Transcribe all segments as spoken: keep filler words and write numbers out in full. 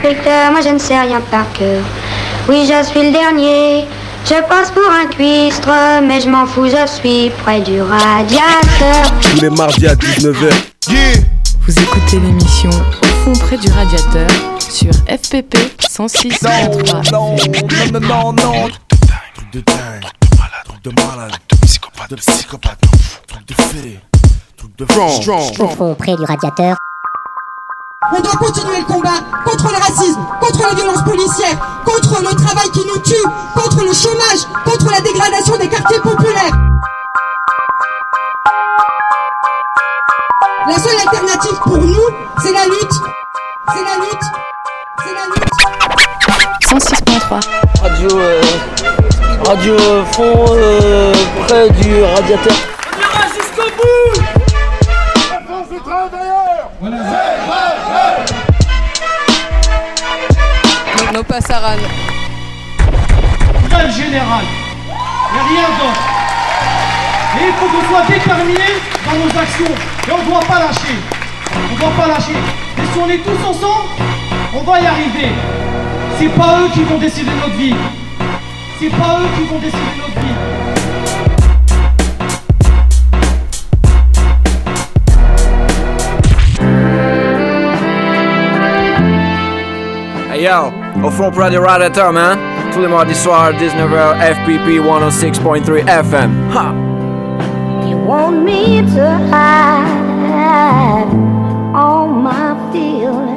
inspecteur, moi je ne sais rien par cœur. Oui, je suis le dernier, je passe pour un cuistre, mais je m'en fous, je suis près du radiateur. Tous les mardis à dix-neuf heures. Yeah. Vous écoutez l'émission Au fond près du radiateur sur F P P cent six point trois. Non, non, non, non, non. Truc de dingue, truc de malade, truc de malade, truc de psychopathe, de psychopathe, truc de fée, truc de strong. Au fond près du radiateur. On doit continuer le combat contre le racisme, contre les violences policières, contre le travail qui nous tue, contre le chômage, contre la dégradation des quartiers populaires. La seule alternative pour nous, c'est la lutte. C'est la lutte. C'est la lutte. cent six point trois. Radio, euh, radio euh, fond euh, près du radiateur. On ira jusqu'au bout. La France des travailleurs. Voilà. Hey, hey, hey. Nos passaran. Là le général. Il n'y a rien d'autre. Et il faut qu'on soit déterminés dans nos actions. Et on ne doit pas lâcher. On ne doit pas lâcher. Et si on est tous ensemble, on va y arriver. C'est pas eux qui vont décider notre vie. C'est pas eux qui vont décider notre vie. Hey yo, au fond près du radiateur, man. Tous les mardis soirs, dix-neuf heures, F P P cent six point trois F M. Ha! You want me to hide all my feelings.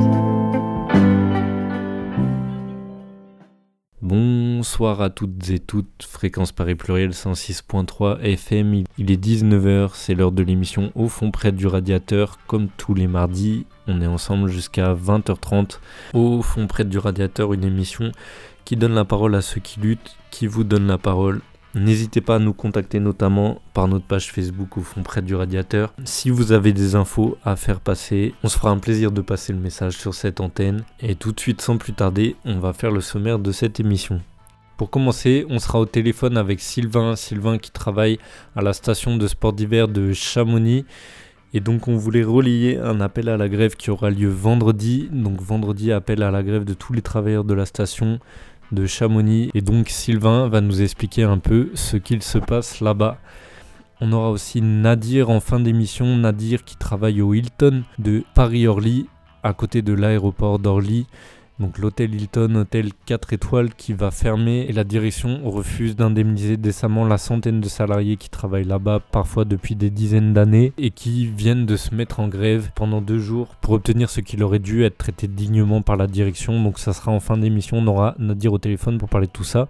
Bonsoir à toutes et toutes, Fréquence Paris Pluriel cent six point trois F M, il est dix-neuf heures, c'est l'heure de l'émission Au fond près du radiateur, comme tous les mardis, on est ensemble jusqu'à vingt heures trente. Au fond près du radiateur, une émission qui donne la parole à ceux qui luttent, qui vous donne la parole. N'hésitez pas à nous contacter notamment par notre page Facebook Au fond près du radiateur. Si vous avez des infos à faire passer, on se fera un plaisir de passer le message sur cette antenne. Et tout de suite, sans plus tarder, on va faire le sommaire de cette émission. Pour commencer, on sera au téléphone avec Sylvain, Sylvain qui travaille à la station de sport d'hiver de Chamonix. Et donc on voulait relayer un appel à la grève qui aura lieu vendredi. Donc vendredi, appel à la grève de tous les travailleurs de la station de Chamonix. Et donc Sylvain va nous expliquer un peu ce qu'il se passe là-bas. On aura aussi Nadir en fin d'émission. Nadir qui travaille au Hilton de Paris-Orly, à côté de l'aéroport d'Orly. Donc l'hôtel Hilton, hôtel quatre étoiles qui va fermer et la direction refuse d'indemniser décemment la centaine de salariés qui travaillent là-bas, parfois depuis des dizaines d'années, et qui viennent de se mettre en grève pendant deux jours pour obtenir ce qui leur aurait dû être traité dignement par la direction. Donc ça sera en fin d'émission, on aura Nadir au téléphone pour parler de tout ça.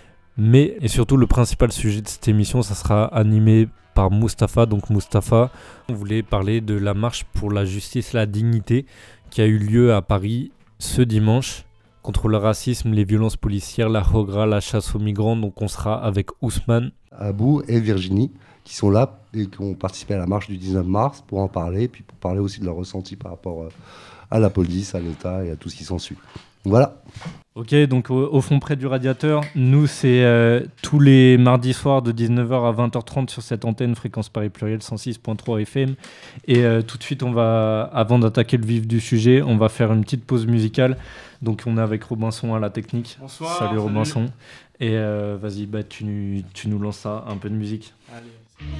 Mais, et surtout le principal sujet de cette émission, ça sera animé par Mustapha. Donc Mustapha, on voulait parler de la marche pour la justice et la dignité qui a eu lieu à Paris ce dimanche, contre le racisme, les violences policières, la Hogra, la chasse aux migrants. Donc on sera avec Ousmane, Abou et Virginie qui sont là et qui ont participé à la marche du dix-neuf mars pour en parler, puis pour parler aussi de leur ressenti par rapport à la police, à l'État et à tout ce qui s'ensuit. Voilà. Ok, donc au, au fond près du radiateur, nous c'est euh, tous les mardis soirs de dix-neuf heures à vingt heures trente sur cette antenne Fréquence Paris Pluriel cent six point trois F M. Et euh, tout de suite, on va, avant d'attaquer le vif du sujet, on va faire une petite pause musicale. Donc on est avec Robinson à la technique. Bonsoir. Salut, salut. Robinson. Et euh, vas-y, bah, tu, tu nous lances ça, un peu de musique. Allez.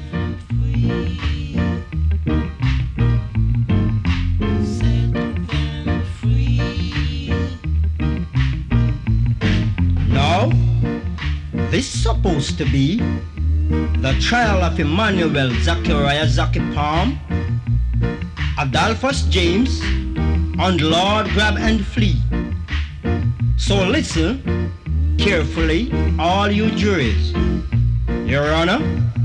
Now, this is supposed to be the trial of Emmanuel Zachariah Zaki Palm, Adolphus James, and Lord Grab and Flee. So listen carefully, all you juries. Your Honor,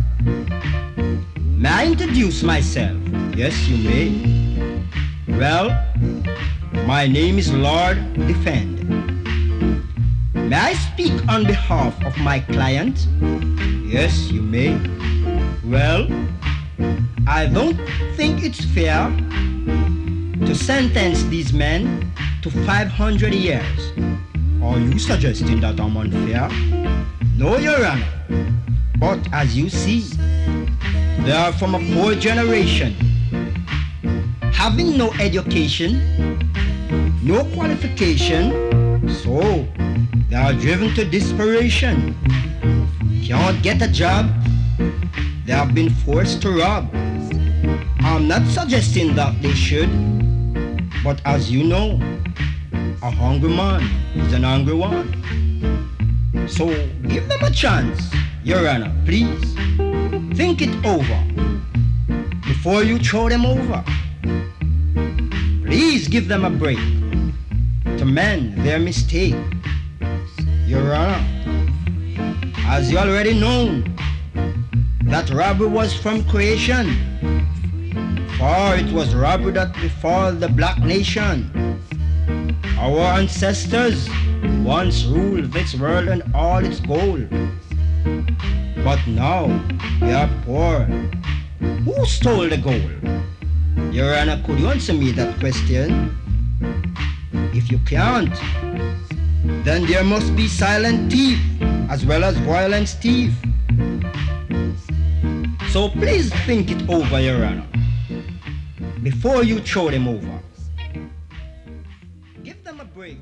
may I introduce myself? Yes, you may. Well, my name is Lord Defend. May I speak on behalf of my client? Yes, you may. Well, I don't think it's fair to sentence these men to five hundred years. Are you suggesting that I'm unfair? No, Your Honor. But as you see, they are from a poor generation, having no education, no qualification, so they are driven to desperation. Can't get a job, they have been forced to rob. I'm not suggesting that they should, but as you know, a hungry man is an angry one. So give them a chance, Your Honor, please. Think it over before you throw them over. Please give them a break to mend their mistake. Your Honor, as you already know, that robbery was from creation, for it was robbery that befall the black nation. Our ancestors once ruled this world and all its gold, but now we are poor. Who stole the gold? Your Honor, could you answer me that question? If you can't, then there must be silent thief as well as violent thief. So please think it over, Your Honor, before you throw them over. Give them a break.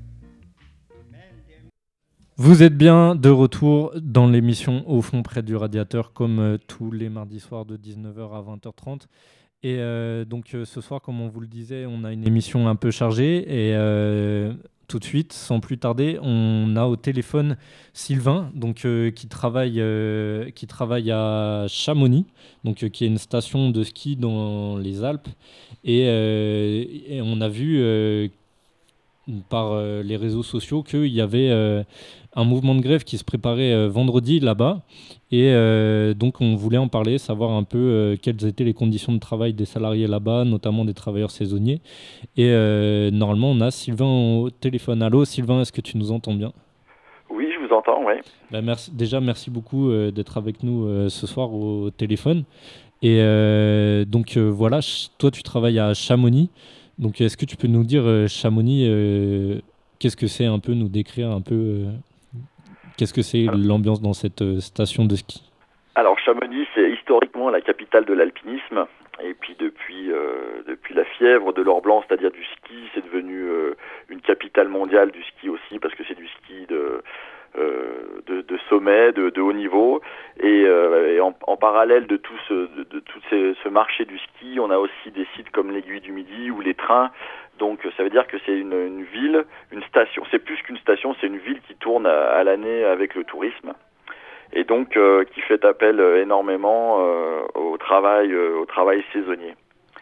Vous êtes bien de retour dans l'émission Au fond près du radiateur, comme euh, tous les mardis soirs de dix-neuf heures à vingt heures trente. Et euh, donc euh, ce soir, comme on vous le disait, on a une émission un peu chargée. Et euh, tout de suite, sans plus tarder, on a au téléphone Sylvain, donc, euh, qui, travaille, euh, qui travaille à Chamonix, donc, euh, qui est une station de ski dans les Alpes. Et, euh, et on a vu euh, par euh, les réseaux sociaux qu'il y avait euh, un mouvement de grève qui se préparait euh, vendredi là-bas. Et euh, donc on voulait en parler, savoir un peu euh, quelles étaient les conditions de travail des salariés là-bas, notamment des travailleurs saisonniers. Et euh, normalement, on a Sylvain au téléphone. Allô, Sylvain, est-ce que tu nous entends bien ? Oui, je vous entends, oui. Ben, merci, déjà, merci beaucoup euh, d'être avec nous euh, ce soir au téléphone. Et euh, donc euh, voilà, ch- toi tu travailles à Chamonix. Donc est-ce que tu peux nous dire euh, Chamonix, euh, qu'est-ce que c'est un peu, nous décrire un peu euh, qu'est-ce que c'est l'ambiance dans cette euh, station de ski ? Alors Chamonix, c'est historiquement la capitale de l'alpinisme. Et puis depuis euh, depuis la fièvre de l'or blanc, c'est-à-dire du ski, c'est devenu euh, une capitale mondiale du ski aussi, parce que c'est du ski de euh, de, de sommet, de, de haut niveau. Et, euh, et en, en parallèle de tout ce de, de tout ces, ce marché du ski, on a aussi des sites comme l'Aiguille du Midi ou les trains. Donc ça veut dire que c'est une, une ville, une station. C'est plus qu'une station, c'est une ville qui tourne à, à l'année avec le tourisme. Et donc euh, qui fait appel euh, énormément euh, au travail euh, au travail saisonnier.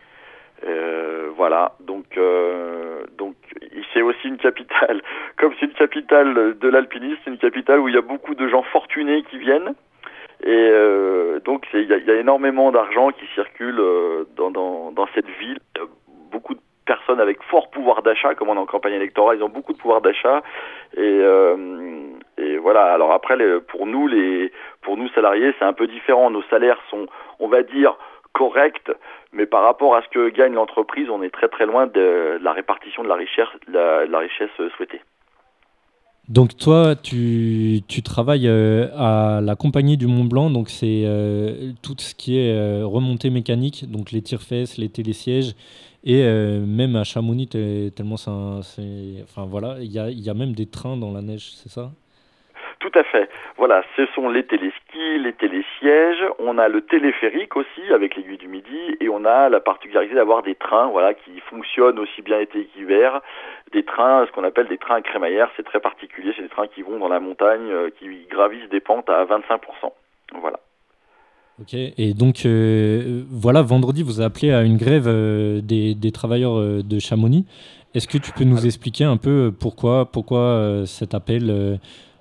Euh, voilà, donc euh, donc c'est aussi une capitale, comme c'est une capitale de l'alpinisme, c'est une capitale où il y a beaucoup de gens fortunés qui viennent. Et euh, donc il y, y a énormément d'argent qui circule euh, dans, dans dans cette ville. Beaucoup de personnes avec fort pouvoir d'achat, comme on est en campagne électorale, ils ont beaucoup de pouvoir d'achat. Et euh, Et voilà. Alors après, les, pour nous, les, pour nous salariés, c'est un peu différent. Nos salaires sont, on va dire, corrects, mais par rapport à ce que gagne l'entreprise, on est très très loin de, de la répartition de la richesse, la, la richesse souhaitée. Donc toi, tu, tu travailles euh, à la Compagnie du Mont Blanc, donc c'est euh, tout ce qui est euh, remontée mécanique, donc les tire-fesses, les télésièges, et euh, même à Chamonix, tellement c'est, un, c'est, enfin voilà, il y a, y a même des trains dans la neige, c'est ça ? Tout à fait. Voilà, ce sont les téléskis, les télésièges. On a le téléphérique aussi avec l'Aiguille du Midi, et on a la particularité d'avoir des trains, voilà, qui fonctionnent aussi bien été qu'hiver. Des trains, ce qu'on appelle des trains à crémaillère, c'est très particulier. C'est des trains qui vont dans la montagne, euh, qui gravissent des pentes à vingt-cinq pour cent. Voilà. Ok. Et donc euh, voilà, vendredi, vous avez appelé à une grève euh, des, des travailleurs euh, de Chamonix. Est-ce que tu peux nous expliquer un peu pourquoi, pourquoi euh, cet appel euh,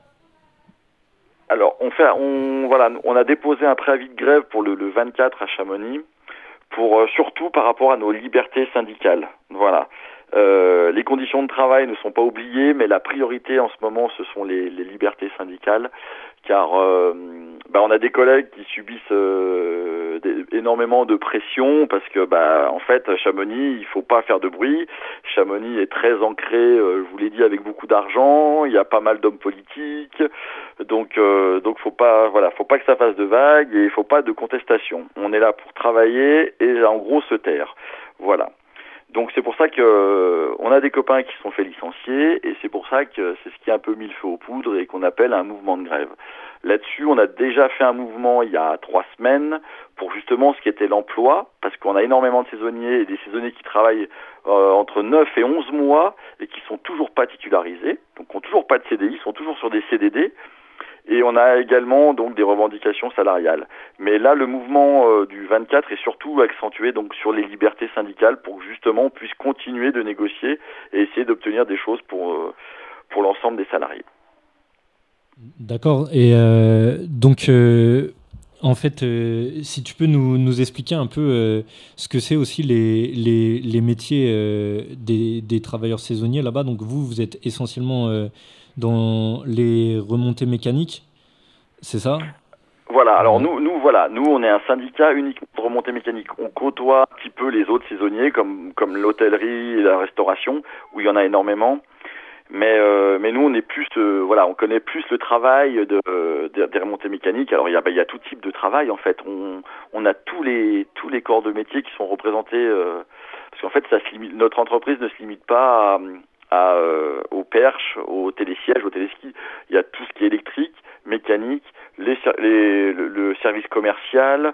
Alors, on fait, on voilà, on a déposé un préavis de grève pour le, le vingt-quatre à Chamonix, pour euh, surtout par rapport à nos libertés syndicales. Voilà. Euh, les conditions de travail ne sont pas oubliées, mais la priorité en ce moment, ce sont les, les libertés syndicales, car euh, bah, on a des collègues qui subissent euh, des, énormément de pression, parce que bah en fait Chamonix, il faut pas faire de bruit. Chamonix est très ancré, euh, je vous l'ai dit, avec beaucoup d'argent. Il y a pas mal d'hommes politiques, donc euh, donc faut pas voilà, faut pas que ça fasse de vagues, et il faut pas de contestation. On est là pour travailler et en gros se taire. Voilà. Donc c'est pour ça que euh, on a des copains qui se sont fait licencier et c'est pour ça que c'est ce qui a un peu mis le feu aux poudres et qu'on appelle un mouvement de grève. Là-dessus, on a déjà fait un mouvement il y a trois semaines pour justement ce qui était l'emploi, parce qu'on a énormément de saisonniers et des saisonniers qui travaillent euh, entre neuf et onze mois et qui sont toujours pas titularisés, donc qui ont toujours pas de C D I, sont toujours sur des C D D. Et on a également donc des revendications salariales. Mais là, le mouvement euh, du vingt-quatre est surtout accentué donc sur les libertés syndicales pour que justement on puisse continuer de négocier et essayer d'obtenir des choses pour euh, pour l'ensemble des salariés. D'accord. Et euh, donc, euh, en fait, euh, si tu peux nous, nous expliquer un peu euh, ce que c'est aussi les, les, les métiers euh, des, des travailleurs saisonniers là-bas. Donc, vous, vous êtes essentiellement euh, dans les remontées mécaniques, c'est ça ? Voilà, alors nous, nous, voilà, nous, on est un syndicat uniquement de remontée mécanique. On côtoie un petit peu les autres saisonniers, comme, comme l'hôtellerie et la restauration, où il y en a énormément. Mais, euh, mais nous, on est plus, euh, voilà, on connaît plus le travail de, de, des remontées mécaniques. Alors, il y a, bah, il y a tout type de travail, en fait. On, on a tous les, tous les corps de métier qui sont représentés, euh, parce qu'en fait, ça se limite, notre entreprise ne se limite pas à, à, euh, aux perches, aux télésièges, aux téléskis. Il y a tout ce qui est électrique, mécanique, les, les, le, le service commercial,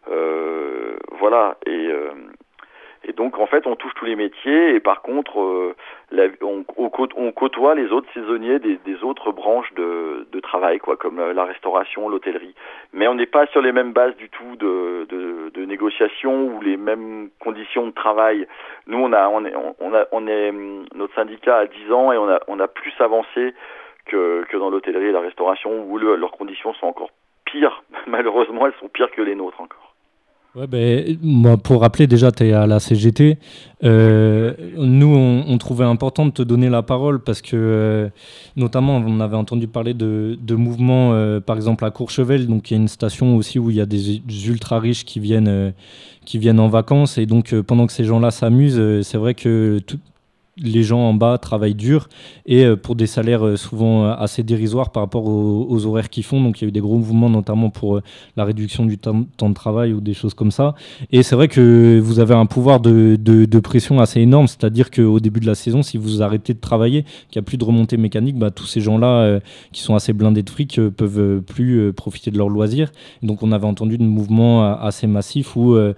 euh, voilà. Et, euh, et donc, en fait, on touche tous les métiers. Et par contre, euh, la, on, on côtoie les autres saisonniers des, des autres branches de, de travail, quoi, comme la restauration, l'hôtellerie. Mais on n'est pas sur les mêmes bases du tout de, de, de négociation ou les mêmes conditions de travail. Nous, on a, on est, on a, on est, notre syndicat a dix ans et on a, on a plus avancé que, que dans l'hôtellerie et la restauration où le, leurs conditions sont encore pires. Malheureusement, elles sont pires que les nôtres encore. Ouais, ben, moi, pour rappeler, déjà, tu es à la C G T. Euh, nous, on, on trouvait important de te donner la parole parce que, euh, notamment, on avait entendu parler de, de mouvements, euh, par exemple, à Courchevel. Donc, il y a une station aussi où il y a des, des ultra-riches qui viennent, euh, qui viennent en vacances. Et donc, euh, pendant que ces gens-là s'amusent, euh, c'est vrai que tout, les gens en bas travaillent dur et euh, pour des salaires euh, souvent euh, assez dérisoires par rapport aux, aux horaires qu'ils font. Donc il y a eu des gros mouvements notamment pour euh, la réduction du temps, temps de travail ou des choses comme ça. Et c'est vrai que vous avez un pouvoir de, de, de pression assez énorme, c'est-à-dire qu'au début de la saison, si vous arrêtez de travailler, qu'il n'y a plus de remontée mécanique, bah, tous ces gens-là euh, qui sont assez blindés de fric euh, peuvent euh, plus euh, profiter de leurs loisirs. Et donc on avait entendu des mouvements euh, assez massifs où euh,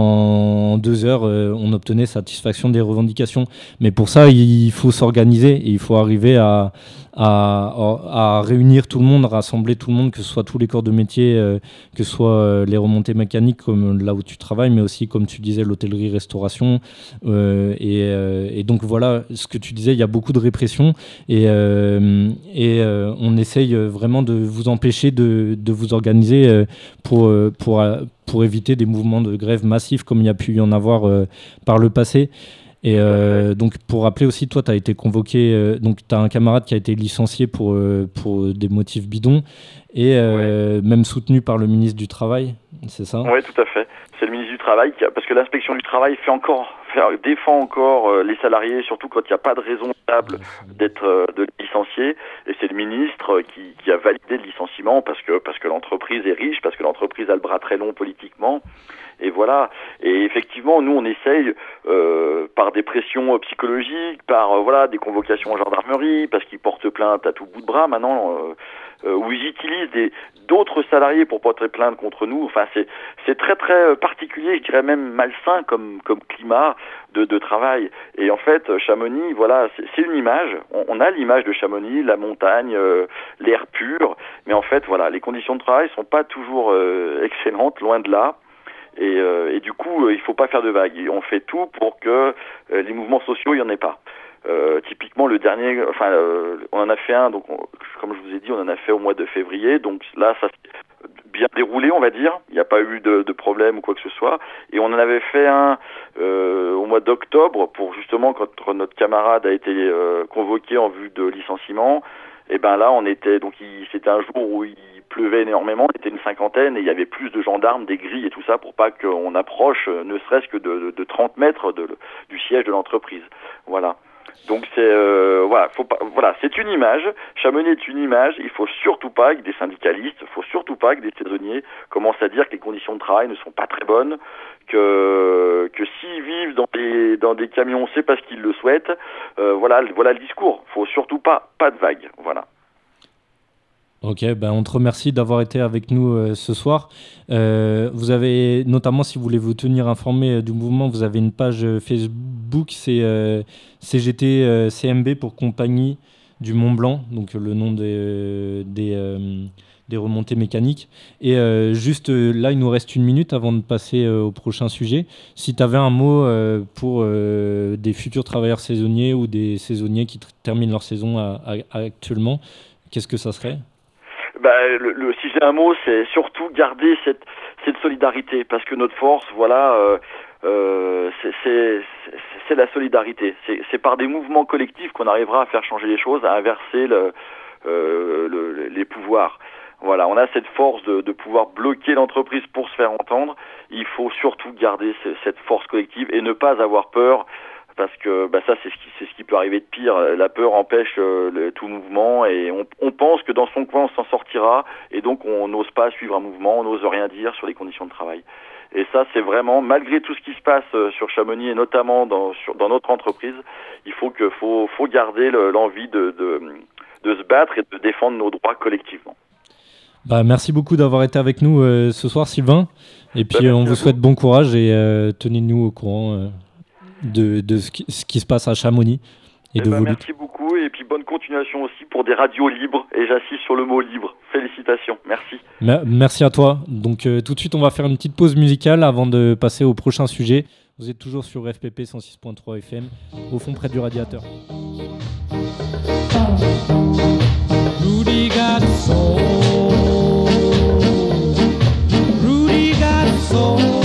en deux heures, euh, on obtenait satisfaction des revendications. Mais pour ça, il faut s'organiser et il faut arriver à, à, à réunir tout le monde, rassembler tout le monde, que ce soit tous les corps de métier, euh, que ce soit euh, les remontées mécaniques comme là où tu travailles, mais aussi, comme tu disais, l'hôtellerie, restauration. Euh, et, euh, et donc voilà, ce que tu disais, il y a beaucoup de répression et, euh, et euh, on essaye vraiment de vous empêcher de, de vous organiser euh, pour, pour, pour éviter des mouvements de grève massifs comme il y a pu y en avoir euh, par le passé. Et euh, donc pour rappeler aussi, toi tu as été convoqué, euh, donc tu as un camarade qui a été licencié pour, euh, pour des motifs bidons et euh, ouais. même soutenu par le ministre du Travail, c'est ça ? Oui, tout à fait. C'est le ministre du Travail, qui a, parce que l'inspection du travail fait encore, fait, défend encore euh, les salariés, surtout quand il n'y a pas de raison stable d'être euh, de licencier. Et c'est le ministre qui, qui a validé le licenciement parce que, parce que l'entreprise est riche, parce que l'entreprise a le bras très long politiquement. Et voilà. Et effectivement, nous, on essaye euh, par des pressions euh, psychologiques, par euh, voilà des convocations en gendarmerie, parce qu'ils portent plainte à tout bout de bras maintenant, euh, euh, où ils utilisent des d'autres salariés pour porter plainte contre nous. Enfin, c'est c'est très très particulier, je dirais même malsain comme comme climat de de travail. Et en fait, Chamonix, voilà, c'est, c'est une image. On, on a l'image de Chamonix, la montagne, euh, l'air pur. Mais en fait, voilà, les conditions de travail sont pas toujours euh, excellentes, loin de là. Et, euh, et du coup, euh, il faut pas faire de vagues. Et on fait tout pour que euh, les mouvements sociaux, il y en ait pas. Euh, typiquement, le dernier, enfin, euh, on en a fait un. Donc, on, comme je vous ai dit, on en a fait au mois de février. Donc là, ça s'est bien déroulé, on va dire. Il n'y a pas eu de, de problème ou quoi que ce soit. Et on en avait fait un euh, au mois d'octobre pour justement quand notre camarade a été euh, convoqué en vue de licenciement. Et ben là, on était donc il, c'était un jour où il pleuvait énormément, on était une cinquantaine et il y avait plus de gendarmes, des grilles et tout ça pour pas qu'on approche, ne serait-ce que de, de, de trente mètres de, du siège de l'entreprise. Voilà. Donc c'est euh, voilà, faut pas, voilà, c'est une image. Chamonix est une image. Il faut surtout pas que des syndicalistes, il faut surtout pas que des saisonniers commencent à dire que les conditions de travail ne sont pas très bonnes, que que s'ils vivent dans des dans des camions, c'est parce qu'ils le souhaitent. Euh, voilà, voilà le discours. Faut surtout pas pas de vagues. Voilà. Ok, ben on te remercie d'avoir été avec nous euh, ce soir. Euh, vous avez, notamment si vous voulez vous tenir informé euh, du mouvement, vous avez une page euh, Facebook, c'est euh, C G T euh, C M B pour Compagnie du Mont Blanc, donc euh, le nom des, euh, des, euh, des remontées mécaniques. Et euh, juste euh, là, il nous reste une minute avant de passer euh, au prochain sujet. Si tu avais un mot euh, pour euh, des futurs travailleurs saisonniers ou des saisonniers qui t- terminent leur saison à, à, actuellement, qu'est-ce que ça serait ? Bah, le, le, si j'ai un mot, c'est surtout garder cette, cette solidarité, parce que notre force, voilà, euh, euh, c'est, c'est, c'est la solidarité. C'est, c'est par des mouvements collectifs qu'on arrivera à faire changer les choses, à inverser le, euh, le, les pouvoirs. Voilà, on a cette force de, de pouvoir bloquer l'entreprise pour se faire entendre. Il faut surtout garder ce, cette force collective et ne pas avoir peur. Parce que bah ça c'est ce qui c'est ce qui peut arriver de pire. La peur empêche euh, le, tout mouvement et on, on pense que dans son coin on s'en sortira et donc on n'ose pas suivre un mouvement, on n'ose rien dire sur les conditions de travail. Et ça c'est vraiment malgré tout ce qui se passe euh, sur Chamonix et notamment dans sur, dans notre entreprise, il faut que faut faut garder le, l'envie de, de de se battre et de défendre nos droits collectivement. Bah, merci beaucoup d'avoir été avec nous euh, ce soir, Sylvain. Et puis bah, on vous souhaite bon courage et euh, tenez-nous au courant. Euh... de, de ce, qui, ce qui se passe à Chamonix et, et de ben vos merci luttes. beaucoup et puis bonne continuation aussi pour des radios libres et j'insiste sur le mot libre. Félicitations, merci. Me- merci à toi. Donc euh, tout de suite on va faire une petite pause musicale avant de passer au prochain sujet. Vous êtes toujours sur F P P cent six point trois F M, au fond près du radiateur. Rudy got soul. Rudy got soul.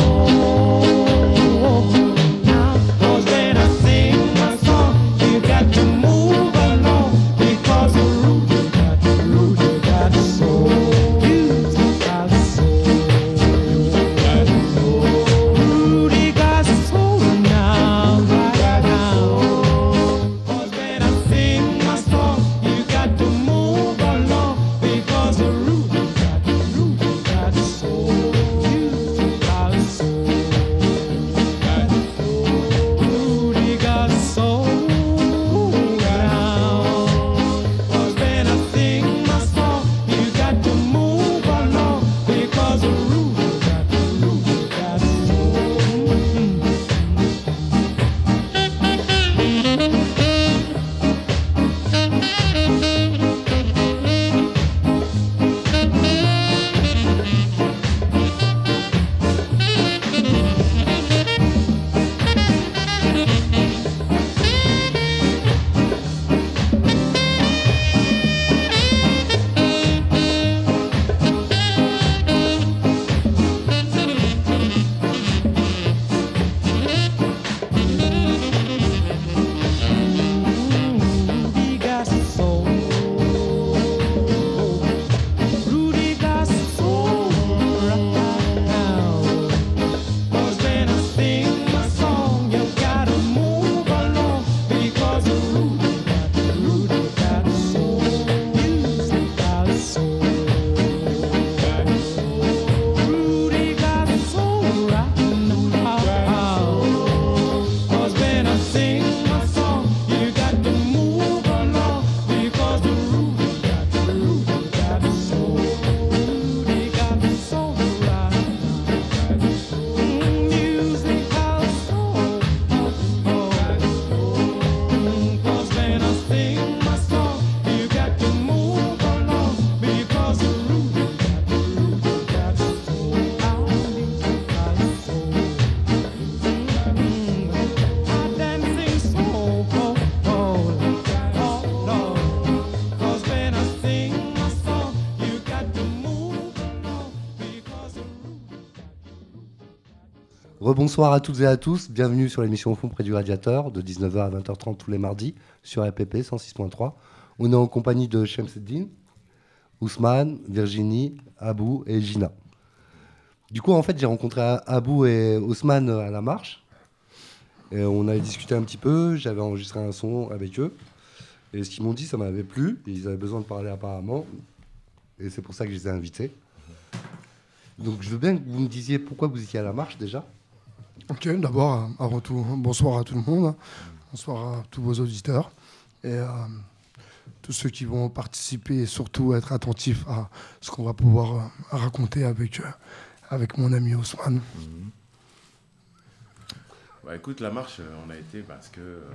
Rebonsoir à toutes et à tous, bienvenue sur l'émission Au fond près du radiateur de dix-neuf heures à vingt heures trente tous les mardis sur F P P cent six point trois. On est en compagnie de Shamseddine, Ousmane, Virginie, Abou et Gina. Du coup, en fait, j'ai rencontré Abou et Ousmane à la marche Et on avait discuté un petit peu, j'avais enregistré un son avec eux. Et ce qu'ils m'ont dit, ça m'avait plu. Ils avaient besoin de parler apparemment. Et c'est pour ça que je les ai invités. Donc je veux bien que vous me disiez pourquoi vous étiez à la marche déjà. Ok, d'abord, avant tout, bonsoir à tout le monde. Bonsoir à tous vos auditeurs. Et à tous ceux qui vont participer et surtout être attentifs à ce qu'on va pouvoir euh, raconter avec, euh, avec mon ami Ousmane. Mmh. Bah, écoute, la marche, on a été parce que... Euh,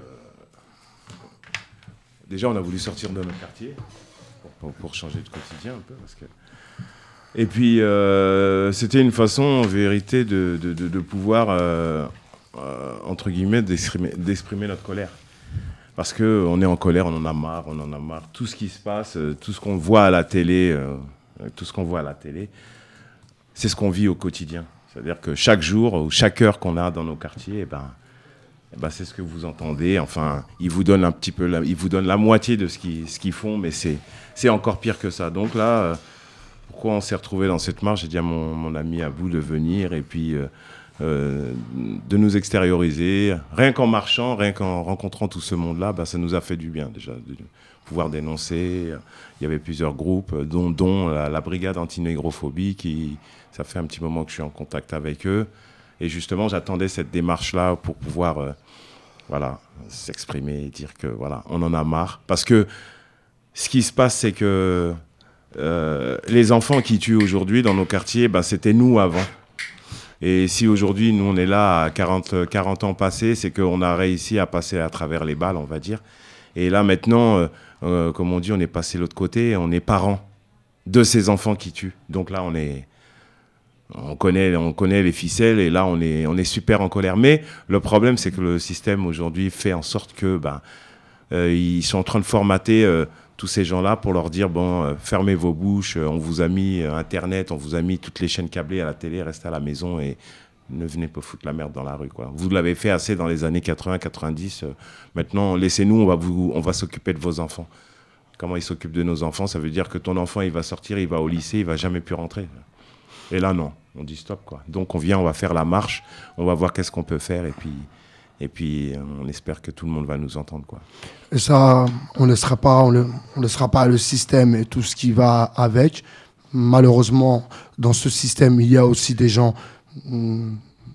déjà, on a voulu sortir de notre quartier pour, pour, pour changer de quotidien un peu. Parce que... Et puis, euh, c'était une façon, en vérité, de, de, de, de pouvoir, euh, euh, entre guillemets, d'exprimer, d'exprimer notre colère. Parce qu'on est en colère, on en a marre, on en a marre. Tout ce qui se passe, tout ce qu'on voit à la télé, euh, tout ce qu'on voit à la télé, c'est ce qu'on vit au quotidien. C'est-à-dire que chaque jour ou chaque heure qu'on a dans nos quartiers, eh ben, eh ben, c'est ce que vous entendez. Enfin, ils vous donnent un petit peu, la, ils vous donnent la moitié de ce qu'ils, ce qu'ils font, mais c'est, c'est encore pire que ça. Donc là, euh, pourquoi on s'est retrouvés dans cette marche ? J'ai dit à mon, mon ami Abou de venir et puis euh, euh, de nous extérioriser. Rien qu'en marchant, rien qu'en rencontrant tout ce monde-là, ben, ça nous a fait du bien déjà de pouvoir dénoncer. Il y avait plusieurs groupes, dont, dont la, la brigade anti-négrophobie qui... Ça fait un petit moment que je suis en contact avec eux. Et justement, j'attendais cette démarche-là pour pouvoir euh, voilà, s'exprimer et dire que voilà, on en a marre. Parce que ce qui se passe, c'est que euh, les enfants qui tuent aujourd'hui dans nos quartiers, ben, c'était nous avant. Et si aujourd'hui, nous, on est là à quarante, quarante ans passés, c'est qu'on a réussi à passer à travers les balles, on va dire. Et là, maintenant, euh, euh, comme on dit, on est passé de l'autre côté. On est parents de ces enfants qui tuent. Donc là, on est... On connaît, on connaît les ficelles et là, on est, on est super en colère. Mais le problème, c'est que le système aujourd'hui fait en sorte que ben, euh, ils sont en train de formater euh, tous ces gens-là pour leur dire, bon, euh, fermez vos bouches, euh, on vous a mis euh, Internet, on vous a mis toutes les chaînes câblées à la télé, restez à la maison et ne venez pas foutre la merde dans la rue, quoi. Vous l'avez fait assez dans les années quatre-vingts quatre-vingt-dix. Euh, maintenant, laissez-nous, on va, vous, on va s'occuper de vos enfants. Comment ils s'occupent de nos enfants ? Ça veut dire que ton enfant, il va sortir, il va au lycée, il va jamais plus rentrer. Et là, non, on dit stop, quoi. Donc, on vient, on va faire la marche, on va voir qu'est-ce qu'on peut faire, et puis, et puis on espère que tout le monde va nous entendre, quoi. Et ça, on ne laissera pas, on le, on laissera pas le système et tout ce qui va avec. Malheureusement, dans ce système, il y a aussi des gens hum,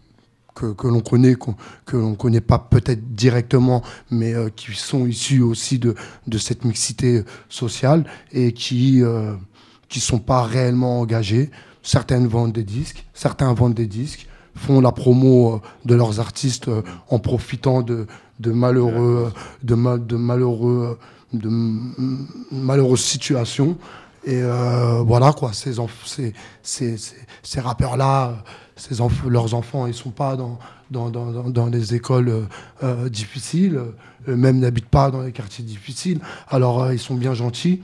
que, que l'on connaît, qu'on, que l'on ne connaît pas peut-être directement, mais euh, qui sont issus aussi de, de cette mixité sociale et qui ne euh, qui sont pas réellement engagés. Certaines vendent des disques, certains vendent des disques, font la promo de leurs artistes en profitant de, de malheureux, de, mal, de malheureux, de malheureuses situations. Et euh, voilà quoi, ces, enf- ces, ces, ces, ces rappeurs-là, ces enf- leurs enfants, ils sont pas dans, dans, dans, dans des écoles euh, difficiles, eux-mêmes n'habitent pas dans les quartiers difficiles. Alors euh, ils sont bien gentils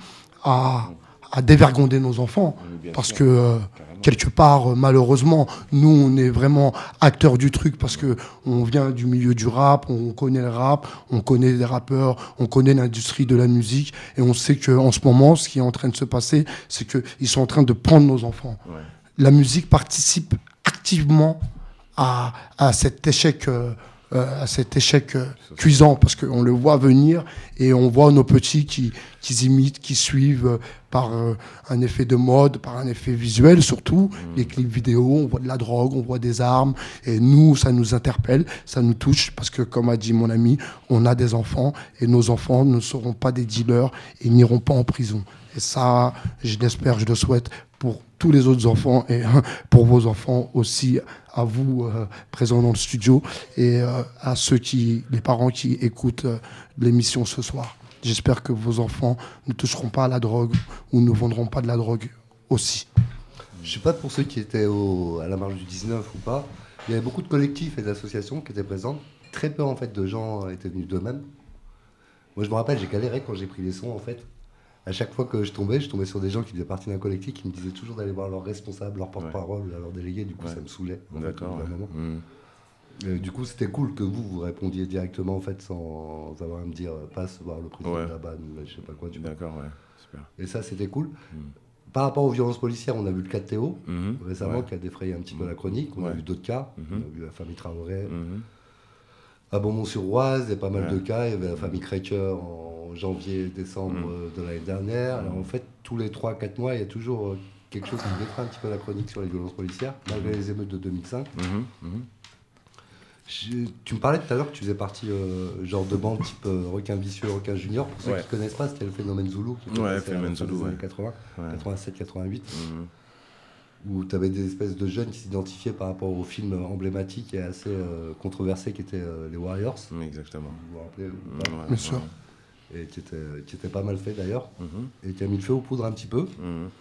à à dévergonder nos enfants, oui, parce sûr. que euh, quelque part, euh, malheureusement, nous, on est vraiment acteurs du truc, parce que on vient du milieu du rap, on connaît le rap, on connaît les rappeurs, on connaît l'industrie de la musique, et on sait qu'en ce moment, ce qui est en train de se passer, c'est qu'ils sont en train de prendre nos enfants. Ouais. La musique participe activement à, à cet échec euh, Euh, à cet échec euh, cuisant, parce qu'on le voit venir et on voit nos petits qui, qui imitent, qui suivent euh, par euh, un effet de mode, par un effet visuel surtout, mmh. les clips vidéo, on voit de la drogue, on voit des armes, et nous, ça nous interpelle, ça nous touche, parce que comme a dit mon ami, on a des enfants, et nos enfants ne seront pas des dealers et n'iront pas en prison. Et ça, je l'espère, je le souhaite pour tous les autres enfants et pour vos enfants aussi, à vous euh, présents dans le studio et euh, à ceux qui, les parents qui écoutent euh, l'émission ce soir. J'espère que vos enfants ne toucheront pas à la drogue ou ne vendront pas de la drogue aussi. Je sais pas pour ceux qui étaient au, à la marche du dix-neuf ou pas, il y avait beaucoup de collectifs et d'associations qui étaient présents. Très peu en fait de gens étaient venus d'eux-mêmes. Moi je me rappelle, j'ai galéré quand j'ai pris les sons en fait. À chaque fois que je tombais, je tombais sur des gens qui faisaient partie d'un collectif qui me disaient toujours d'aller voir leurs responsables, leurs porte-parole, ouais. leurs délégués. Du coup, ouais. ça me saoulait. D'accord. Fait, ouais. mmh. Et du coup, c'était cool que vous vous répondiez directement en fait, sans avoir à me dire passe voir le président ouais. de la B A N ou je sais pas quoi. Du D'accord, ouais. Super. Et ça, c'était cool. Mmh. Par rapport aux violences policières, on a vu le cas de Théo mmh. récemment, ouais. qui a défrayé un petit peu la chronique. On mmh. a vu d'autres cas. Mmh. On a vu la famille Traoré. Mmh. À Beaumont-sur-Oise, il y a pas mal Ouais. de cas. Il y avait la famille Krecker en janvier, décembre Mm. euh, de l'année dernière. Mm. Alors, en fait, tous les trois quatre mois, il y a toujours euh, quelque chose qui défraie un petit peu la chronique sur les violences policières, malgré les émeutes de deux mille cinq. Mm-hmm. Mm-hmm. Je- tu me parlais tout à l'heure que tu faisais partie euh, genre de bande type euh, requin vicieux, requin junior. Pour ceux Ouais. qui ne connaissent pas, c'était le phénomène Zulu qui Ouais, commençait à la phénomène fin Zulu, des ouais. années quatre-vingts, Ouais. quatre-vingt-sept quatre-vingt-huit, Mhm. où tu avais des espèces de jeunes qui s'identifiaient par rapport au film emblématique et assez euh, controversé qui était euh, les Warriors. Exactement. Vous vous rappelez ou Mm, pas ouais, Bien sûr. Et qui était, qui était pas mal fait d'ailleurs, Mhm. et qui a mis le feu aux poudres un petit peu. Mhm.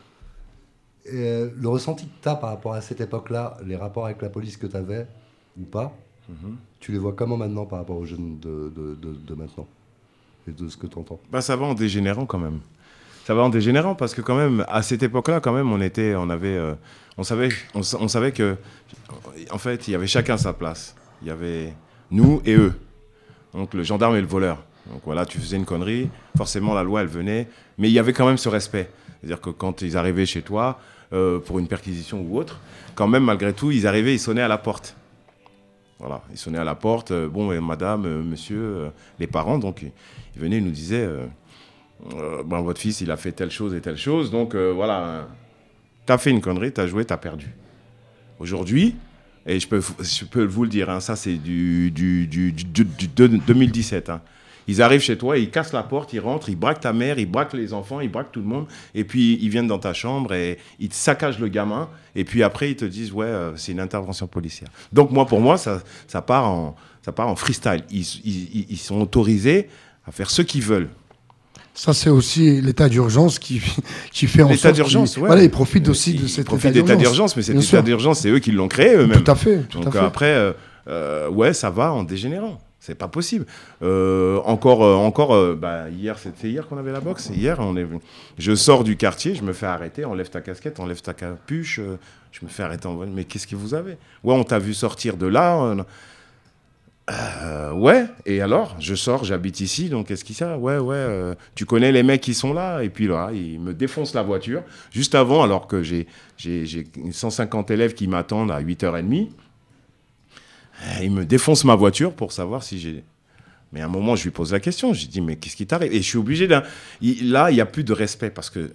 Et euh, le ressenti que tu as par rapport à cette époque-là, les rapports avec la police que tu avais ou pas, Mhm. tu les vois comment maintenant par rapport aux jeunes de, de, de, de maintenant et de ce que tu entends? Bah, ça va en dégénérant quand même. Ça va en dégénérant parce que quand même, à cette époque-là, quand même, on était, on avait, euh, on savait, on, sa- on savait que, en fait, il y avait chacun sa place. Il y avait nous et eux. Donc le gendarme et le voleur. Donc voilà, tu faisais une connerie, forcément la loi elle venait, mais il y avait quand même ce respect. C'est-à-dire que quand ils arrivaient chez toi euh, pour une perquisition ou autre, quand même malgré tout, ils arrivaient, ils sonnaient à la porte. Voilà, ils sonnaient à la porte. euh, bon, euh, madame, euh, monsieur, euh, les parents, donc ils ils venaient, ils nous disaient, euh, euh, ben, votre fils, il a fait telle chose et telle chose, donc euh, voilà, t'as fait une connerie, t'as joué, t'as perdu. Aujourd'hui, et je peux, je peux vous le dire, hein, ça c'est du, du, du, du, du- du deux- deux mille dix-sept. Hein. Ils arrivent chez toi, ils cassent la porte, ils rentrent, ils braquent ta mère, ils braquent les enfants, ils braquent tout le monde, et puis ils viennent dans ta chambre et ils te saccagent le gamin, et puis après ils te disent ouais, euh, c'est une intervention policière. Donc moi, pour moi, ça, ça, part, en, ça part en freestyle. Ils, ils, ils sont autorisés à faire ce qu'ils veulent. Ça, c'est aussi l'état d'urgence qui, qui fait en sorte... L'état d'urgence, qu'ils- ouais. Voilà, ils profitent aussi de Ils cet profitent état d'état d'urgence. d'urgence, mais cet Bien état sûr. d'urgence, c'est eux qui l'ont créé eux-mêmes. Tout à fait, tout Donc à fait. après, euh, euh, ouais, ça va en dégénérant. C'est pas possible. Euh, encore, euh, encore euh, bah, hier, c'était hier qu'on avait la boxe. Hier, on est... je sors du quartier, je me fais arrêter. Enlève ta casquette, enlève ta capuche. euh, je me fais arrêter en mode, mais qu'est-ce que vous avez? Ouais, on t'a vu sortir de là. euh, euh, ouais, et alors, je sors, j'habite ici, donc qu'est-ce qu'il y a? Ouais, ouais, euh, tu connais les mecs qui sont là, et puis là, ils me défoncent la voiture, juste avant, alors que j'ai, j'ai, j'ai cent cinquante élèves qui m'attendent à huit heures trente. Ils me défoncent ma voiture pour savoir si j'ai... Mais à un moment, je lui pose la question, je lui dis, mais qu'est-ce qui t'arrive? Et je suis obligé d'un... Il- Là, il n'y a plus de respect, parce que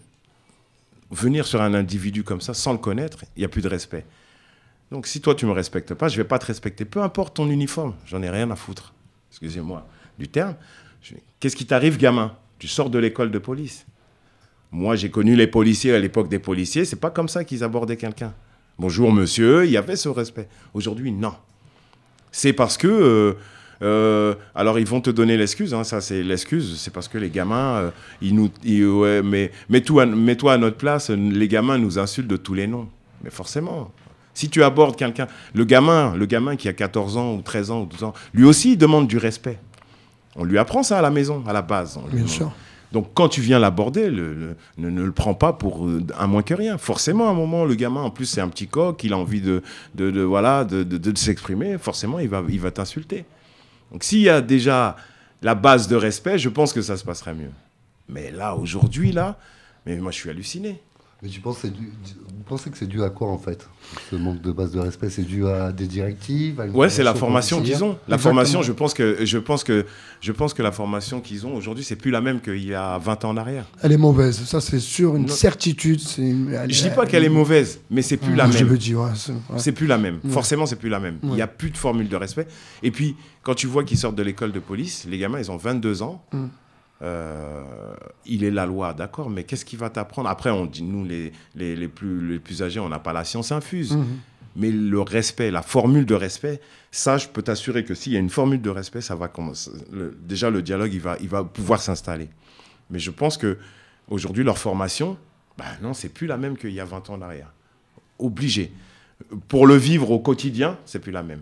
venir sur un individu comme ça, sans le connaître, il n'y a plus de respect. Donc si toi tu me respectes pas, je vais pas te respecter. Peu importe ton uniforme, j'en ai rien à foutre. Excusez-moi du terme. Je- Qu'est-ce qui t'arrive, gamin? Tu sors de l'école de police. Moi, j'ai connu les policiers à l'époque des policiers. C'est pas comme ça qu'ils abordaient quelqu'un. Bonjour, monsieur. Il y avait ce respect. Aujourd'hui, non. C'est parce que euh, euh, alors ils vont te donner l'excuse. Hein, ça, c'est l'excuse. C'est parce que les gamins, euh, ils nous, ils- ouais, mais mets-toi, mets-toi à notre place. Les gamins nous insultent de tous les noms. Mais forcément. Si tu abordes quelqu'un, le gamin, le gamin qui a quatorze ans ou treize ans ou douze ans, lui aussi, il demande du respect. On lui apprend ça à la maison, à la base. On lui Bien demande. sûr. Donc, quand tu viens l'aborder, le, le- ne, ne le prends pas pour euh, un moins que rien. Forcément, à un moment, le gamin, en plus, c'est un petit coq, il a envie de, de, de, voilà, de, de, de s'exprimer. Forcément, il va, il va t'insulter. Donc, s'il y a déjà la base de respect, je pense que ça se passerait mieux. Mais là, aujourd'hui, là, mais moi, je suis halluciné. Mais tu penses que c'est dû, vous pensez que c'est dû à quoi en fait? Ce manque de base de respect, c'est dû à des directives, à une Ouais, c'est la formation policière? qu'ils ont. La Exactement. formation, je pense que, je pense que, je pense que la formation qu'ils ont aujourd'hui, c'est plus la même qu'il y a vingt ans en arrière. Elle est mauvaise, ça c'est sûr, une Non. certitude. C'est une- elle- Je dis pas qu'elle est mauvaise, mais c'est plus la Je même. veux dire, ouais, c'est- ouais. C'est plus la même. Ouais. Forcément, c'est plus la même. Il Ouais. n'y a plus de formule de respect. Et puis, quand tu vois qu'ils sortent de l'école de police, les gamins, ils ont vingt-deux ans. Mm. Euh, il est la loi, d'accord, mais qu'est-ce qu'il va t'apprendre? Après, on dit, nous, les, les, les, plus, les plus âgés, on n'a pas la science infuse. Mhm. Mais le respect, la formule de respect, ça, je peux t'assurer que s'il y a une formule de respect, ça va commencer. Le- déjà, le dialogue, il va, il va pouvoir s'installer. Mais je pense qu'aujourd'hui, leur formation, bah non, c'est plus la même qu'il y a vingt ans en arrière. Obligé. Pour le vivre au quotidien, c'est plus la même.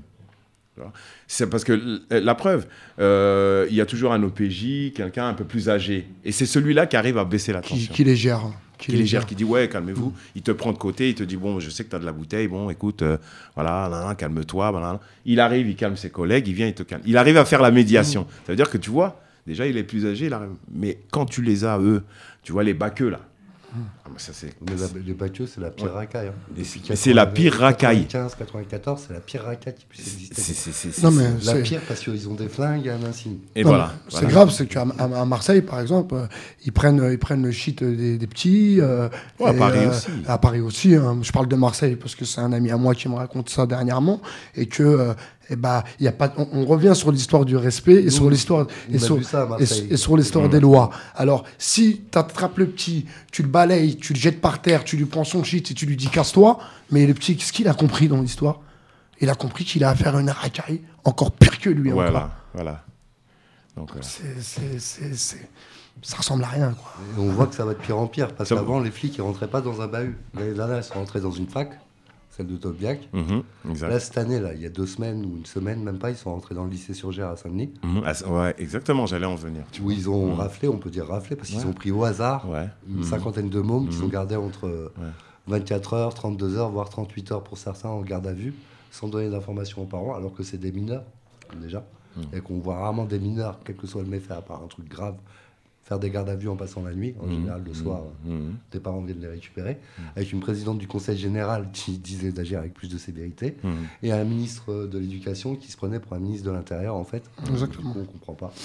C'est parce que l- la preuve, euh, il y a toujours un O P J, quelqu'un un peu plus âgé. Et c'est celui-là qui arrive à baisser la Qui, tension. qui les gère. Qui les gère, qui dit ouais, calmez-vous. Il te prend de côté, il te dit bon, je sais que tu as de la bouteille, bon, écoute, euh, voilà, nan, nan, calme-toi. Nan, nan. Il arrive, il calme ses collègues, il vient, il te calme. Il arrive à faire la médiation. Ça veut dire que tu vois, déjà, il est plus âgé, il arrive. Mais quand tu les as, eux, tu vois les baqueux là, Ah, mais ça, c'est... Mais la, les Battieux, c'est la pire Ouais. racaille. Hein. Mais c'est- c'est la pire racaille. quatre-vingt-quinze, quatre-vingt-quatorze, c'est la pire racaille qui puisse exister. C'est- c'est- c'est- Non, mais la c'est- pire parce qu'ils ont des flingues et un insigne. Et Non, voilà. mais C'est Voilà. grave, c'est qu'à à, à Marseille, par exemple, euh, ils, prennent, ils prennent le shit des, des petits. euh, Ouais, à et, Paris euh, aussi. À Paris aussi. Hein. Je parle de Marseille parce que c'est un ami à moi qui me raconte ça dernièrement. Et que, euh, eh ben, y a pas, on, on revient sur l'histoire du respect et Nous, sur l'histoire on et a sur, vu ça à et, Marseille. et sur l'histoire des lois. Alors, si tu attrapes le petit, tu le balayes, tu le jettes par terre, tu lui prends son shit et tu lui dis casse-toi, mais le petit, qu'est-ce qu'il a compris dans l'histoire? Il a compris qu'il a affaire à une racaille encore pire que lui. Voilà, encore. voilà. Donc, euh, C'est- c'est- c'est- c'est- Ça ressemble à rien, quoi. Et on voit que ça va de pire en pire, parce Ça- qu'avant, les flics, ils rentraient pas dans un bahut. L'année dernière, ils sont rentrés dans une fac, celle de Tolbiac. mhm, exact. Là, cette année, là, il y a deux semaines ou une semaine, même pas, ils sont rentrés dans le lycée Surgère à Saint-Denis, Mhm, ah, ouais, exactement, j'allais en venir. tu où vois. ils ont Mhm. raflé, on peut dire raflé, parce qu'ils Ouais. ont pris au hasard Ouais. une Mhm. cinquantaine de mômes qu'ils Mhm. ont gardés entre euh, Ouais. vingt-quatre heures, trente-deux heures, voire trente-huit heures pour certains en garde à vue, sans donner d'informations aux parents, alors que c'est des mineurs, déjà, Mhm. et qu'on voit rarement des mineurs, quel que soit le méfait, à part un truc grave, faire des gardes à vue en passant la nuit. En Mhm. général, le soir, Mhm. tes parents viennent les récupérer, avec une présidente du conseil général qui disait d'agir avec plus de sévérité, Mhm. et un ministre de l'éducation qui se prenait pour un ministre de l'intérieur, en fait. Exactement. Du coup, on comprend pas.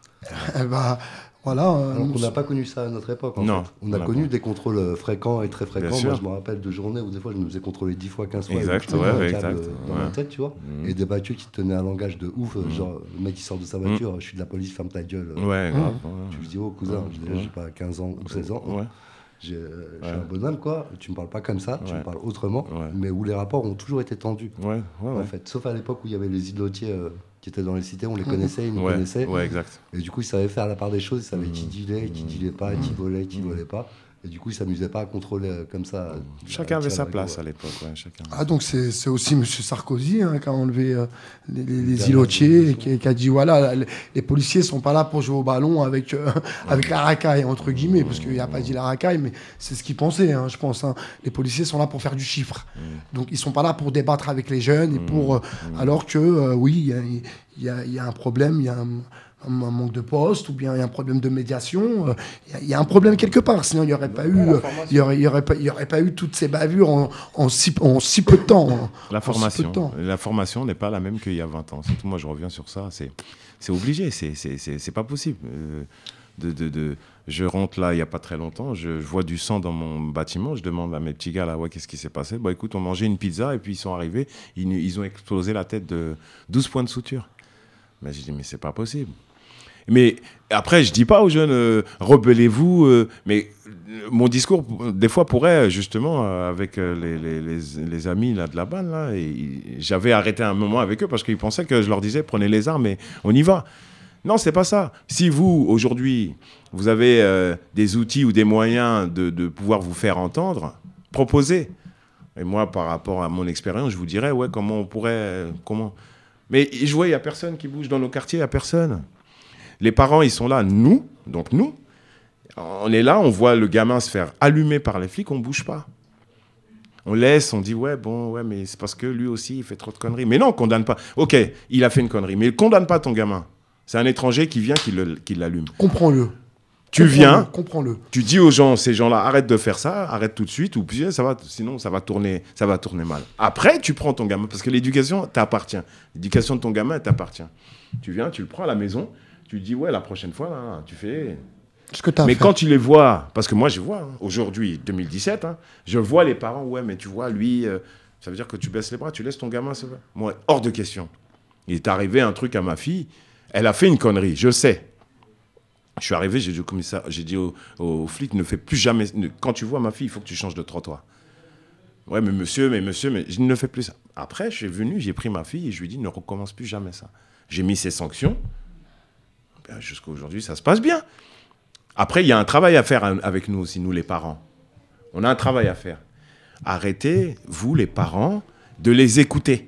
Eh ben, voilà. euh, Alors qu'on nous- n'a pas connu ça à notre époque. En Non, fait. On a on n'a connu pas. des contrôles euh, fréquents et très fréquents. Bien Moi, sûr. je me rappelle de journées où des fois, je me faisais contrôler dix fois, quinze fois. Exact, et je me ouais, prenais un ouais, câble, exact, euh, Dans ouais. la tête, tu vois. Mhm. Et des battus qui tenaient un langage de ouf. euh, Mhm. Genre, le mec qui sort de sa voiture, je suis de la police, ferme ta gueule. Ouais, grave, ouais. Tu lui dis, oh cousin, je dis, Ouais. j'ai pas quinze ans ou seize ans. Ouais. J'ai, euh, je suis Ouais. un bonhomme, quoi. Tu me parles pas comme ça, tu Ouais. me parles autrement. Ouais. Mais où les rapports ont toujours été tendus. Ouais, ouais, En ouais. fait, sauf à l'époque où il y avait les îlotiers euh, qui étaient dans les cités, on les Mhm. connaissait, ils nous Ouais, connaissaient. ouais, exact. Et du coup, ils savaient faire la part des choses, ils savaient Mhm. qui dealait, qui dealait pas, qui volait, qui volait pas. Et du coup, ils s'amusaient pas à contrôler euh, comme ça. euh, Chacun à avait tirer sa la place gueule. à l'époque, ouais, chacun. Ah, donc c'est c'est aussi M. Sarkozy hein, qui a enlevé euh, les, les- les Dernière îlotiers et évolution. qui, qui a dit voilà, les, les policiers sont pas là pour jouer au ballon avec, euh, avec la racaille, entre guillemets, parce qu'il n'a pas dit la racaille, mais c'est ce qu'il pensait, hein, je pense. Hein. Les policiers sont là pour faire du chiffre. Donc ils sont pas là pour débattre avec les jeunes, et pour, euh, alors que euh, oui, il y a, il y a- il y a un problème, il y a un, un manque de poste, ou bien il y a un problème de médiation, euh, il y a- il y, a un problème quelque part, sinon il n'y aurait pas eu, euh, il y aurait, il y aurait pas, il y aurait pas eu toutes ces bavures en, en, si, en si peu de temps. hein. La En si peu de formation, temps. la formation n'est pas la même qu'il y a vingt ans. Surtout moi, je reviens sur ça. C'est, c'est obligé. C'est, c'est, c'est, c'est pas possible. Euh, de, de, de, je rentre là, il y a pas très longtemps. Je, je vois du sang dans mon bâtiment. Je demande à mes petits gars là, ouais, qu'est-ce qui s'est passé? Bah écoute, on mangeait une pizza et puis ils sont arrivés. Ils, ils ont explosé la tête de douze points de suture. Mais j'ai dit mais c'est pas possible. Mais après, je dis pas aux jeunes, euh, rebellez-vous. euh, mais euh, mon discours, des fois, pourrait, justement, euh, avec euh, les, les, les, les amis là, de la balle, là, et, et j'avais arrêté un moment avec eux parce qu'ils pensaient que je leur disais, prenez les armes et on y va. Non, c'est pas ça. Si vous, aujourd'hui, vous avez euh, des outils ou des moyens de, de pouvoir vous faire entendre, proposez. Et moi, par rapport à mon expérience, je vous dirais, ouais, comment on pourrait... euh, comment... Mais je vois, il n'y a personne qui bouge dans nos quartiers, il n'y a personne. Les parents, ils sont là, nous, donc nous, on est là, on voit le gamin se faire allumer par les flics, on ne bouge pas. On laisse, on dit, ouais, bon, ouais, mais c'est parce que lui aussi, il fait trop de conneries. Mais non, on condamne pas. Ok, il a fait une connerie, mais ne condamne pas ton gamin. C'est un étranger qui vient, qui, le, qui l'allume. Comprends-le. Tu Comprends-le, viens, comprends-le. tu dis aux gens, ces gens-là, arrête de faire ça, arrête tout de suite, ou puis ça va, sinon ça va tourner, ça va tourner mal. Après, tu prends ton gamin, parce que l'éducation t'appartient. L'éducation de ton gamin elle t'appartient. Tu viens, tu le prends à la maison, tu lui dis, ouais, la prochaine fois, là, tu fais... Ce que t'as Mais fait. quand tu les vois, parce que moi je vois, hein, aujourd'hui, deux mille dix-sept, hein, je vois les parents, ouais, mais tu vois, lui, euh, ça veut dire que tu baisses les bras, tu laisses ton gamin se faire. Moi, hors de question. Il est arrivé un truc à ma fille, elle a fait une connerie, je sais. Je suis arrivé, j'ai dit au commissaire, j'ai dit au, au flic, ne fais plus jamais. Ne, quand tu vois ma fille, il faut que tu changes de trottoir. Ouais, mais monsieur, mais monsieur, mais je ne fais plus ça. Après, je suis venu, j'ai pris ma fille et je lui ai dit, ne recommence plus jamais ça. J'ai mis ses sanctions. Ben, jusqu'à aujourd'hui, ça se passe bien. Après, il y a un travail à faire avec nous aussi, nous les parents. On a un travail à faire. Arrêtez, vous les parents, de les écouter.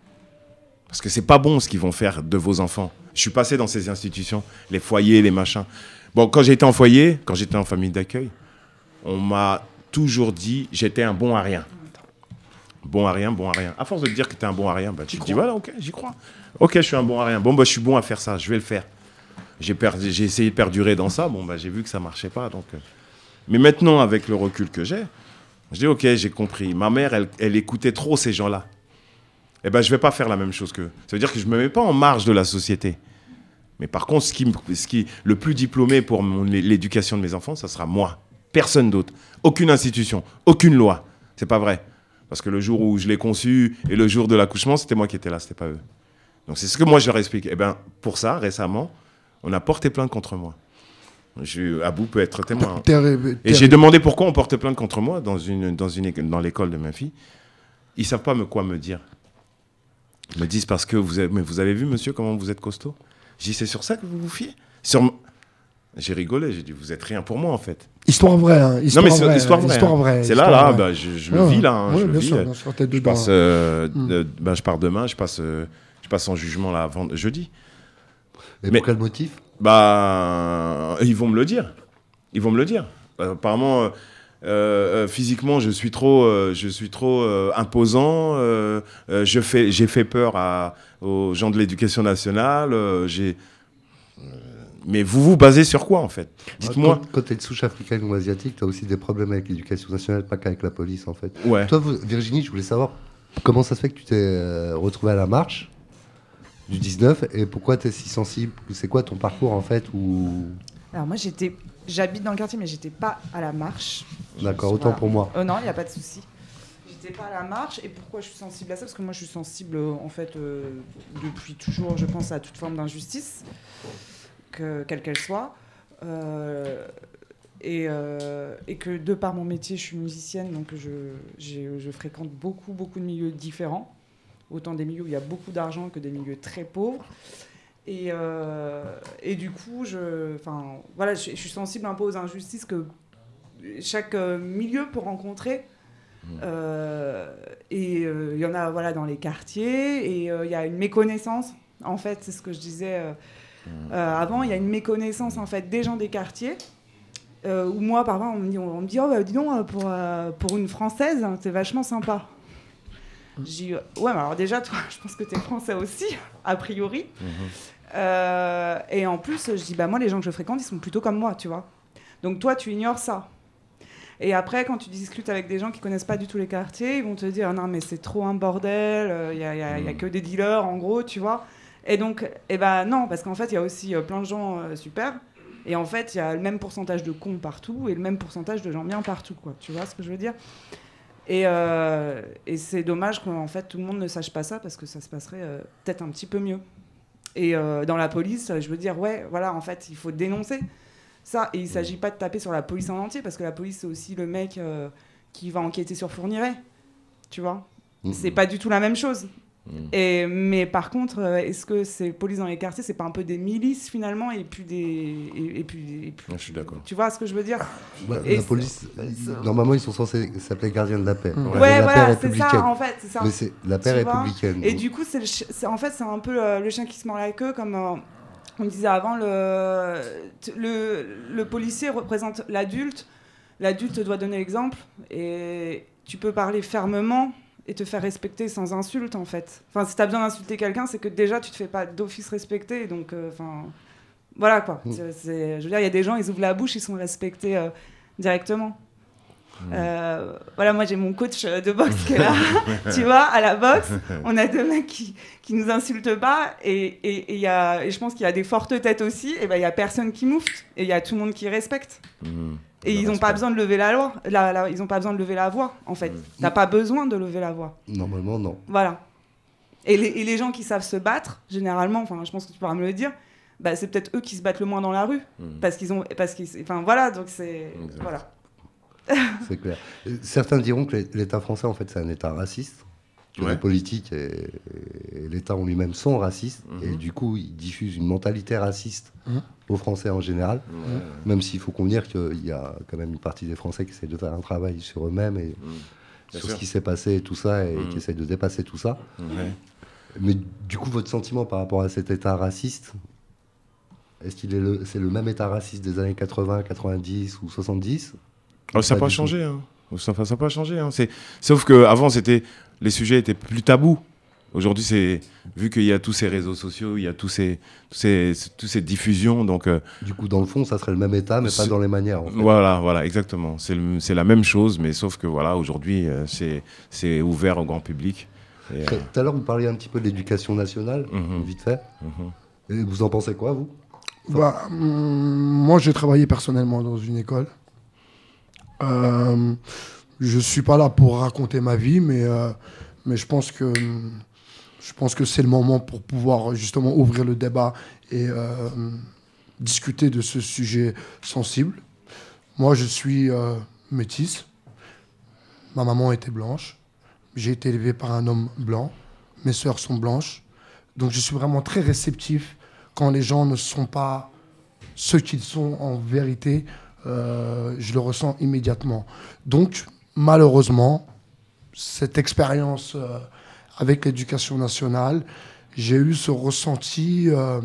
Parce que c'est pas bon ce qu'ils vont faire de vos enfants. Je suis passé dans ces institutions, les foyers, les machins. Bon, quand j'étais en foyer, quand j'étais en famille d'accueil, on m'a toujours dit j'étais un bon à rien. Bon à rien, bon à rien. À force de te dire que tu es un bon à rien, bah, tu te dis voilà, ok, j'y crois. Ok, je suis un bon à rien. Bon, bah, je suis bon à faire ça, je vais le faire. J'ai, per- j'ai essayé de perdurer dans ça, bon, bah, j'ai vu que ça marchait pas. Donc, euh, Mais maintenant, avec le recul que j'ai, je dis, ok, j'ai compris. Ma mère, elle, elle écoutait trop ces gens-là. Eh ben, je ne vais pas faire la même chose qu'eux. Ça veut dire que je ne me mets pas en marge de la société. Mais par contre, ce qui, ce qui le plus diplômé pour mon, l'éducation de mes enfants, ça sera moi. Personne d'autre. Aucune institution, aucune loi. C'est pas vrai. Parce que le jour où je l'ai conçu et le jour de l'accouchement, c'était moi qui étais là, c'était pas eux. Donc c'est ce que moi je leur explique. Eh ben, pour ça, récemment, on a porté plainte contre moi. Je, Abou peut être témoin. Terrible, et j'ai demandé pourquoi on porte plainte contre moi dans, une, dans, une, dans l'école de ma fille. Ils ne savent pas me, quoi me dire. Ils me disent parce que vous avez, mais vous avez vu, monsieur, comment vous êtes costaud. J'ai dit, c'est sur ça que vous vous fiez sur... J'ai rigolé, j'ai dit, vous êtes rien pour moi, en fait. Histoire vraie, hein. Histoire non, mais c'est vraie, histoire vraie. Histoire hein. vraie c'est là, là, bah, je, je ouais, le vis, là. Hein, ouais, je, bien le vis, sûr, euh, bien sûr, t'es je, dedans. passe, euh, mm. euh, bah, je pars demain, je passe, euh, je passe en jugement, là, avant, jeudi. Et mais, pour quel motif? Bah, ils vont me le dire. Ils vont me le dire. Euh, apparemment... Euh, Euh, euh, physiquement, je suis trop, euh, je suis trop euh, imposant. Euh, euh, je fais, j'ai fait peur à, aux gens de l'éducation nationale. Euh, j'ai... Mais vous vous basez sur quoi, en fait? Dites-moi. Quand, quand tu es de souche africaine ou asiatique, tu as aussi des problèmes avec l'éducation nationale, pas qu'avec la police, en fait. Ouais. Toi, vous, Virginie, je voulais savoir comment ça se fait que tu t'es euh, retrouvée à la marche du dix-neuf et pourquoi tu es si sensible? C'est quoi ton parcours, en fait ou... Alors moi, j'étais... J'habite dans le quartier, mais j'étais pas à la marche. D'accord, suis, autant voilà. pour moi. Euh, non, il n'y a pas de souci. J'étais pas à la marche. Et pourquoi je suis sensible à ça? Parce que moi, je suis sensible, en fait, euh, depuis toujours, je pense, à toute forme d'injustice, que, quelle qu'elle soit. Euh, et, euh, et que de par mon métier, je suis musicienne, donc je, j'ai, je fréquente beaucoup, beaucoup de milieux différents. Autant des milieux où il y a beaucoup d'argent que des milieux très pauvres. Et, euh, et du coup, je, voilà, je, je suis sensible un peu aux injustices que chaque euh, milieu peut rencontrer. Euh, et il euh, y en a voilà, dans les quartiers, et il euh, y a une méconnaissance, en fait, c'est ce que je disais euh, euh, avant, il y a une méconnaissance en fait, des gens des quartiers. Euh, où moi, parfois, on me dit, on me dit oh, bah, dis donc, pour, euh, pour une Française, c'est vachement sympa. Je dis, ouais, mais alors déjà, toi, je pense que t'es français aussi, a priori. Mmh. Euh, et en plus, je dis, bah moi, les gens que je fréquente, ils sont plutôt comme moi, tu vois. Donc toi, tu ignores ça. Et après, quand tu discutes avec des gens qui connaissent pas du tout les quartiers, ils vont te dire, non, mais c'est trop un bordel, il y a, y a, y a que des dealers, en gros, tu vois. Et donc, eh ben non, parce qu'en fait, il y a aussi euh, plein de gens euh, super. Et en fait, il y a le même pourcentage de cons partout et le même pourcentage de gens bien partout, quoi. Tu vois ce que je veux dire ? Et, euh, et c'est dommage qu'en fait tout le monde ne sache pas ça parce que ça se passerait euh, peut-être un petit peu mieux. Et euh, dans la police, je veux dire, ouais, voilà, en fait, il faut dénoncer ça. Et il ne s'agit pas de taper sur la police en entier parce que la police, c'est aussi le mec euh, qui va enquêter sur Fourniret. Tu vois ? Mmh. C'est pas du tout la même chose. Mmh. Et, mais par contre, euh, est-ce que ces polices dans les quartiers, c'est pas un peu des milices finalement et puis des et, et puis, et puis je suis d'accord. Tu vois ce que je veux dire? Ouais, la police, c'est... normalement, ils sont censés s'appeler gardiens de la paix. Mmh. Ouais, voilà, c'est ça en fait, c'est ça. Mais c'est la paix républicaine. Et donc. Du coup, c'est, le chi- c'est en fait, c'est un peu le, le chien qui se mord la queue, comme euh, on disait avant. Le, le le policier représente l'adulte. L'adulte doit donner l'exemple et tu peux parler fermement et te faire respecter sans insulte, en fait. Enfin, si tu as besoin d'insulter quelqu'un, c'est que déjà, tu te fais pas d'office respecter. Donc, enfin, euh, voilà, quoi. Mmh. C'est, c'est, je veux dire, il y a des gens, ils ouvrent la bouche, ils sont respectés euh, directement. Mmh. Euh, voilà, moi, j'ai mon coach de boxe qui est là, tu vois, à la boxe. On a deux mecs qui, qui nous insultent pas. Et, et, et, y a, et je pense qu'il y a des fortes têtes aussi. Et ben, il y a personne qui moufte. Et il y a tout le monde qui respecte. Mmh. Et ils n'ont pas besoin de lever la loi. La, la, ils n'ont pas besoin de lever la voix, en fait. Mmh. T'as pas besoin de lever la voix. Normalement, non. Voilà. Et les, et les gens qui savent se battre, généralement, enfin, je pense que tu pourras me le dire, bah, c'est peut-être eux qui se battent le moins dans la rue. Mmh. Parce qu'ils ont... Parce qu'ils, enfin, voilà, donc c'est... Exact. Voilà. C'est clair. Certains diront que l'État français, en fait, c'est un État raciste. Ouais. Les politiques et, et l'État en lui-même sont racistes. Mmh. Et du coup, ils diffusent une mentalité raciste mmh. aux Français en général. Mmh. Même s'il faut convenir qu'il y a quand même une partie des Français qui essayent de faire un travail sur eux-mêmes et mmh. sur sûr. ce qui s'est passé et tout ça, et mmh. qui essayent de dépasser tout ça. Mmh. Mais du coup, votre sentiment par rapport à cet État raciste, est-ce qu'il est le, c'est le même État raciste des années quatre-vingts, quatre-vingt-dix ou soixante-dix? Oh, ça n'a pas changé. Hein. Ça n'a pas changé. Hein. C'est... Sauf qu'avant, c'était... les sujets étaient plus tabous. Aujourd'hui, c'est vu qu'il y a tous ces réseaux sociaux, il y a tous ces, tous ces, tous ces diffusions. Donc, euh, du coup, dans le fond, ça serait le même état, mais pas dans les manières. En fait. Voilà, voilà, exactement. C'est, le, c'est la même chose, mais sauf que voilà, aujourd'hui, euh, c'est, c'est ouvert au grand public. Et, euh... Tout à l'heure, vous parliez un petit peu de l'éducation nationale, mm-hmm. vite fait. Mm-hmm. Et vous en pensez quoi, vous? Enfin... bah, hum, Moi, j'ai travaillé personnellement dans une école. Euh, je suis pas là pour raconter ma vie, mais, euh, mais je pense que... Je pense que c'est le moment pour pouvoir justement ouvrir le débat et euh, discuter de ce sujet sensible. Moi, je suis euh, métisse. Ma maman était blanche. J'ai été élevé par un homme blanc. Mes sœurs sont blanches. Donc, je suis vraiment très réceptif quand les gens ne sont pas ce qu'ils sont en vérité. Euh, je le ressens immédiatement. Donc, malheureusement, cette expérience... Euh, avec l'éducation nationale, j'ai eu ce ressenti euh,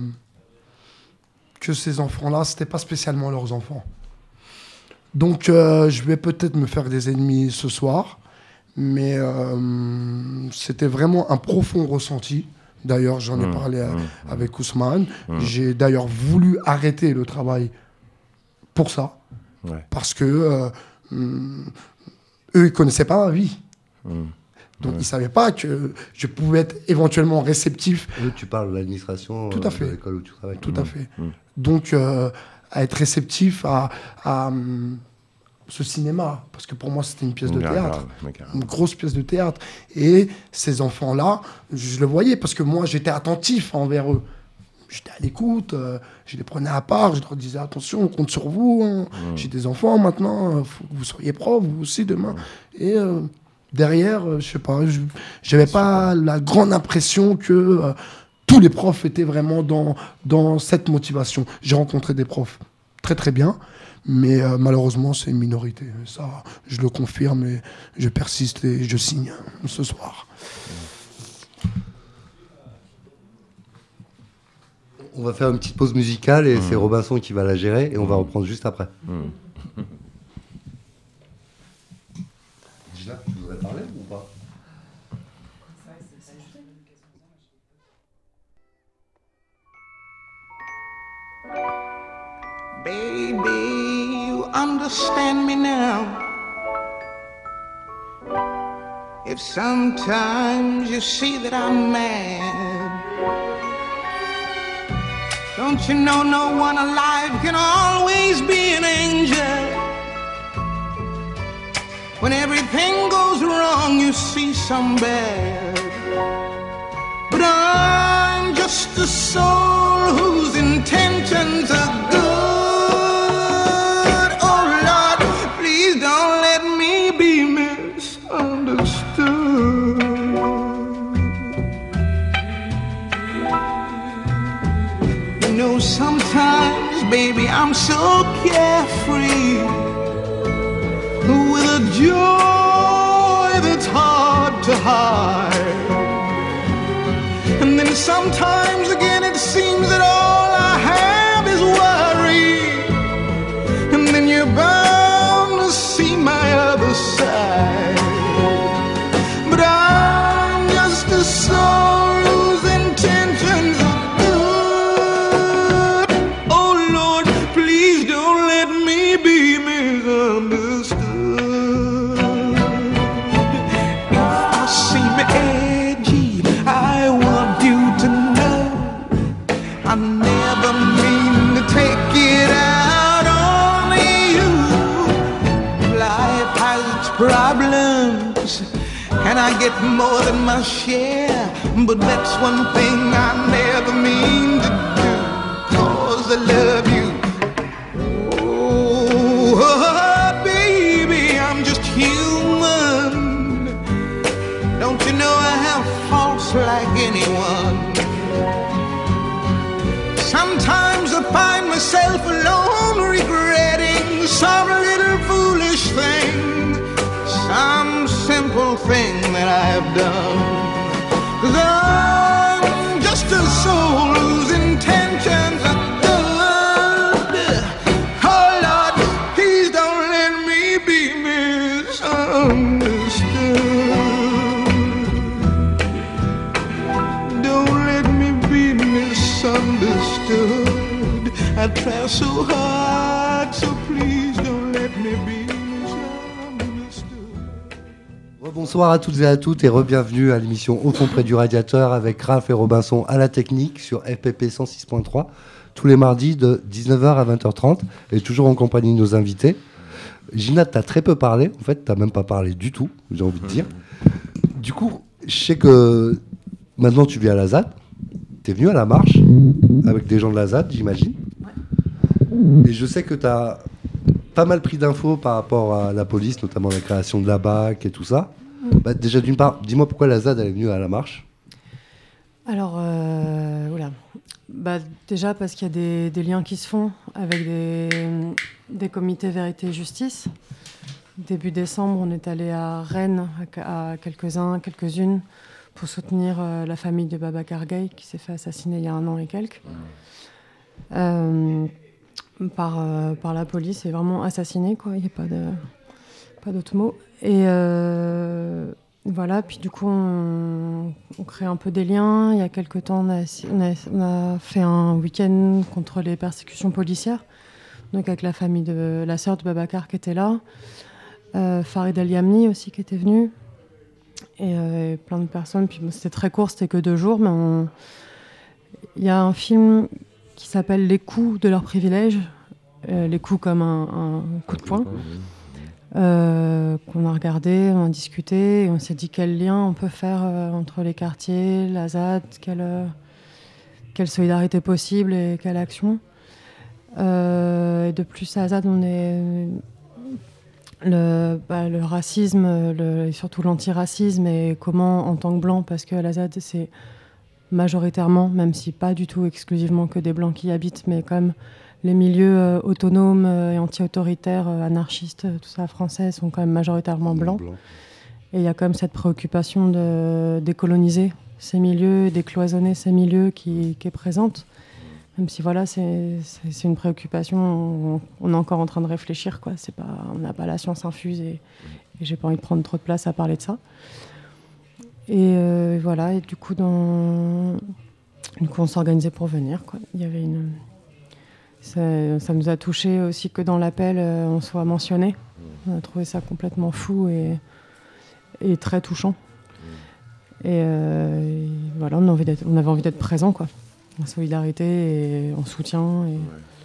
que ces enfants-là, ce n'étaient pas spécialement leurs enfants. Donc, euh, je vais peut-être me faire des ennemis ce soir, mais euh, c'était vraiment un profond ressenti. D'ailleurs, j'en ai mmh, parlé à, mmh, avec Ousmane. Mmh. J'ai d'ailleurs voulu arrêter le travail pour ça, ouais. parce que euh, eux, ils ne connaissaient pas ma vie. Mmh. Donc, ouais. ils ne savaient pas que je pouvais être éventuellement réceptif. Eux, tu parles de l'administration Tout à fait. de l'école où tu travailles. Tout mmh. à fait. Mmh. Donc, euh, à être réceptif à, à um, ce cinéma. Parce que pour moi, c'était une pièce de grave, théâtre. grave. Une grosse pièce de théâtre. Et ces enfants-là, je le voyais parce que moi, j'étais attentif envers eux. J'étais à l'écoute, euh, je les prenais à part, je leur disais attention, on compte sur vous. Hein. Mmh. J'ai des enfants maintenant, il faut que vous soyez prof, vous aussi demain. Mmh. Et... Euh, derrière, euh, je sais pas, je n'avais pas la grande impression que euh, tous les profs étaient vraiment dans, dans cette motivation. J'ai rencontré des profs très très bien, mais euh, malheureusement c'est une minorité. Ça, je le confirme et je persiste et je signe ce soir. On va faire une petite pause musicale et mmh. c'est Robinson qui va la gérer et on va reprendre juste après. Mmh. Tu voudrais parler ou pas? Baby, you understand me now. If sometimes you see that I'm mad, don't you know no one alive can always be an angel? When everything goes wrong, you see some bad. But I'm just a soul whose intentions are good. Oh Lord, please don't let me be misunderstood. You know, sometimes, baby, I'm so carefree, with a joy that's hard to hide. And then sometimes again it seems that all I have is worry. And then you're bound to see my other side. But I'm just a soul whose intentions are good. Oh Lord, please don't let me be misunderstood. I never mean to take it out on you. Life has its problems, and I get more than my share. But that's one thing I never mean to do, 'cause I love you. Oh, baby, I'm just human. Don't you know I have faults like anyone? Sometimes I find myself alone regretting some little foolish thing, some simple thing that I've done. 'Cause I'm just a soul whose intentions are good. Oh Lord, please don't let me be misunderstood. I try so hard, so please don't let me be misunderstood. Bonsoir à toutes et à toutes et re-bienvenue à l'émission Au fond près du radiateur avec Raph et Robinson à la technique sur F P P cent six point trois tous les mardis de dix-neuf heures à vingt heures trente et toujours en compagnie de nos invités. Gina, t'as très peu parlé, en fait, t'as même pas parlé du tout, j'ai envie de dire. Du coup, je sais que maintenant tu vis à la Z A D, t'es venu à la marche avec des gens de la Z A D, j'imagine. Ouais. Et je sais que t'as pas mal pris d'infos par rapport à la police, notamment la création de la B A C et tout ça. Bah, déjà, d'une part, dis-moi pourquoi la Z A D elle est venue à la marche. Alors, euh, voilà. Bah, déjà parce qu'il y a des, des liens qui se font avec des, des comités vérité et justice. Début décembre, on est allé à Rennes, à, à quelques-uns, quelques-unes, pour soutenir euh, la famille de Babacar Gaye, qui s'est fait assassiner il y a un an et quelques. Euh, par, euh, par la police, et vraiment assassiné, quoi. Il n'y a pas de, pas d'autre mot. Et euh, voilà, puis du coup, on, on crée un peu des liens. Il y a quelques temps, on a, on a, on a fait un week-end contre les persécutions policières, donc avec la famille de la sœur de Babacar qui était là, euh, Farid El Yamni aussi qui était venu, et, euh, et plein de personnes. Puis bon, c'était très court, c'était que deux jours, mais on... il y a un film qui s'appelle Les coups de leurs privilèges, euh, les coups comme un, un coup de poing. Euh, qu'on a regardé, on a discuté, et on s'est dit quel lien on peut faire euh, entre les quartiers, la Z A D, quelle, euh, quelle solidarité possible et quelle action. Euh, et de plus, à Z A D, on est le, bah, le racisme, le, et surtout l'antiracisme, et comment en tant que blanc, parce que la Z A D c'est majoritairement, même si pas du tout exclusivement que des blancs qui y habitent, mais quand même les milieux euh, autonomes euh, et anti-autoritaires, euh, anarchistes, tout ça, français, sont quand même majoritairement blancs. Blanc. Et il y a quand même cette préoccupation de décoloniser ces milieux, décloisonner ces milieux qui, qui est présente. Même si voilà, c'est, c'est, c'est une préoccupation, on, on est encore en train de réfléchir, quoi. C'est pas, on n'a pas la science infuse et, et j'ai pas envie de prendre trop de place à parler de ça. Et euh, voilà, et du coup, dans... du coup, on s'organisait pour venir, quoi. Il y avait une... Ça, ça nous a touché aussi que dans l'appel, euh, on soit mentionné. On a trouvé ça complètement fou et, et très touchant. Et, euh, et voilà, on, a envie d'être, on avait envie d'être présent, quoi, en solidarité et en soutien. Et...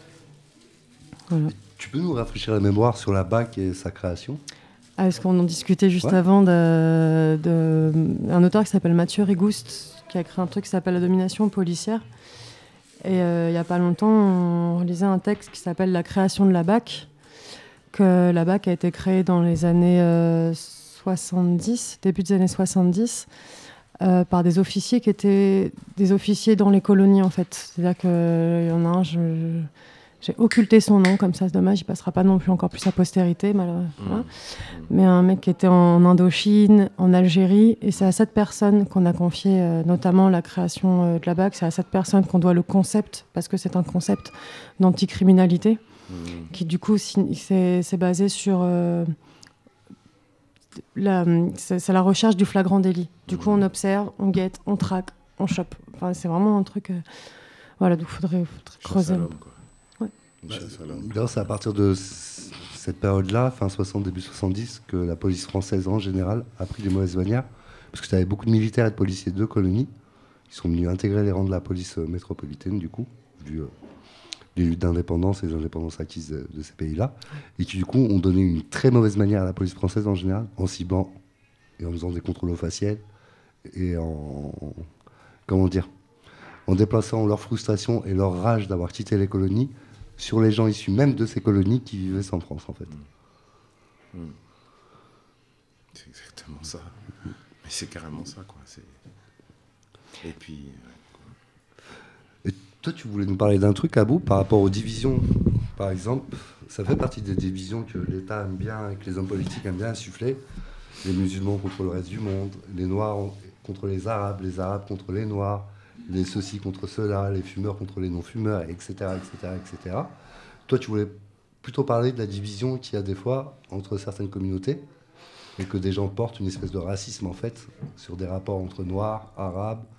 Voilà. Tu peux nous rafraîchir la mémoire sur la B A C et sa création ? Ah, est-ce qu'on en discutait juste ouais. avant de, de, un auteur qui s'appelle Mathieu Rigouste, qui a créé un truc qui s'appelle La domination policière. Et euh, il n'y a pas longtemps, on relisait un texte qui s'appelle La création de la B A C, que la B A C a été créée dans les années euh, soixante-dix, début des années soixante-dix, euh, par des officiers qui étaient des officiers dans les colonies, en fait. C'est-à-dire qu'il y en a un, je, j'ai occulté son nom, comme ça c'est dommage, il ne passera pas non plus encore plus à postérité, malheureusement. Mmh. Mais un mec qui était en Indochine, en Algérie, et c'est à cette personne qu'on a confié euh, notamment la création euh, de la B A C, c'est à cette personne qu'on doit le concept, parce que c'est un concept d'anticriminalité, mmh. qui du coup si, c'est, c'est basé sur... Euh, la, c'est, c'est la recherche du flagrant délit. Du mmh. coup on observe, on guette, on traque, on chope. Enfin, c'est vraiment un truc... Euh, voilà, donc il faudrait, faudrait creuser. D'ailleurs, c'est à partir de cette période-là, fin soixante, début soixante-dix, que la police française en général a pris des mauvaises manières, parce que tu avais beaucoup de militaires et de policiers de colonies qui sont venus intégrer les rangs de la police métropolitaine, du coup, vu euh, les luttes d'indépendance et les indépendances acquises de, de ces pays-là, et qui, du coup, ont donné une très mauvaise manière à la police française en général, en ciblant et en faisant des contrôles au faciès, et en... comment dire en déplaçant leur frustration et leur rage d'avoir quitté les colonies sur les gens issus même de ces colonies qui vivaient sans France, en fait. Mmh. Mmh. C'est exactement ça. Mmh. Mais c'est carrément ça, quoi. C'est... Et puis... Ouais. Et toi, tu voulais nous parler d'un truc, Abou, par rapport aux divisions, par exemple. Ça fait partie des divisions que l'État aime bien et que les hommes politiques aiment bien insuffler. Les musulmans contre le reste du monde, les Noirs contre les Arabes, les Arabes contre les Noirs, les ceux-ci contre ceux-là, les fumeurs contre les non-fumeurs, et cetera, et cetera, et cetera. Toi, tu voulais plutôt parler de la division qu'il y a des fois entre certaines communautés et que des gens portent une espèce de racisme, en fait, sur des rapports entre Noirs, Arabes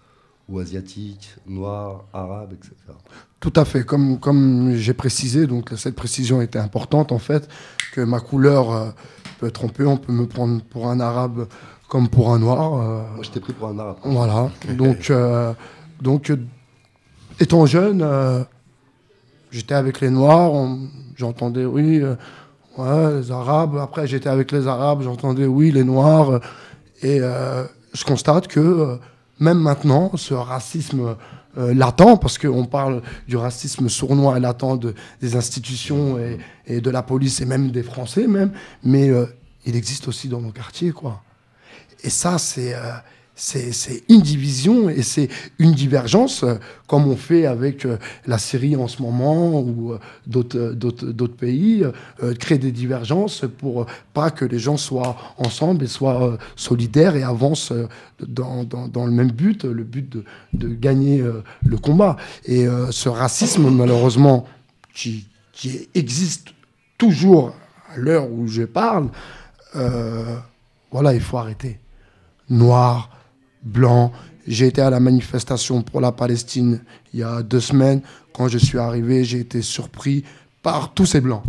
ou asiatiques, noirs, arabes, et cetera. Tout à fait, comme, comme j'ai précisé, donc cette précision était importante en fait, que ma couleur euh, peut tromper, on peut me prendre pour un arabe comme pour un noir. Euh, Moi je t'ai pris pour un arabe. Voilà, donc, euh, donc euh, étant jeune, euh, j'étais avec les noirs, on, j'entendais oui, euh, ouais, les arabes, après j'étais avec les arabes, j'entendais oui, les noirs, euh, et euh, je constate que euh, même maintenant, ce racisme euh, latent, parce qu'on parle du racisme sournois et latent de, des institutions et, et de la police et même des Français même, mais euh, il existe aussi dans nos quartiers, quoi. Et ça, c'est, euh, c'est, c'est une division et c'est une divergence, euh, comme on fait avec euh, la Syrie en ce moment ou euh, d'autres, d'autres, d'autres pays, euh, créer des divergences pour euh, pas que les gens soient ensemble et soient euh, solidaires et avancent euh, dans, dans, dans le même but, le but de, de gagner euh, le combat. Et euh, ce racisme, malheureusement, qui, qui existe toujours à l'heure où je parle, euh, voilà, il faut arrêter. Noir, blanc. J'ai été à la manifestation pour la Palestine il y a deux semaines. Quand je suis arrivé, j'ai été surpris par tous ces blancs.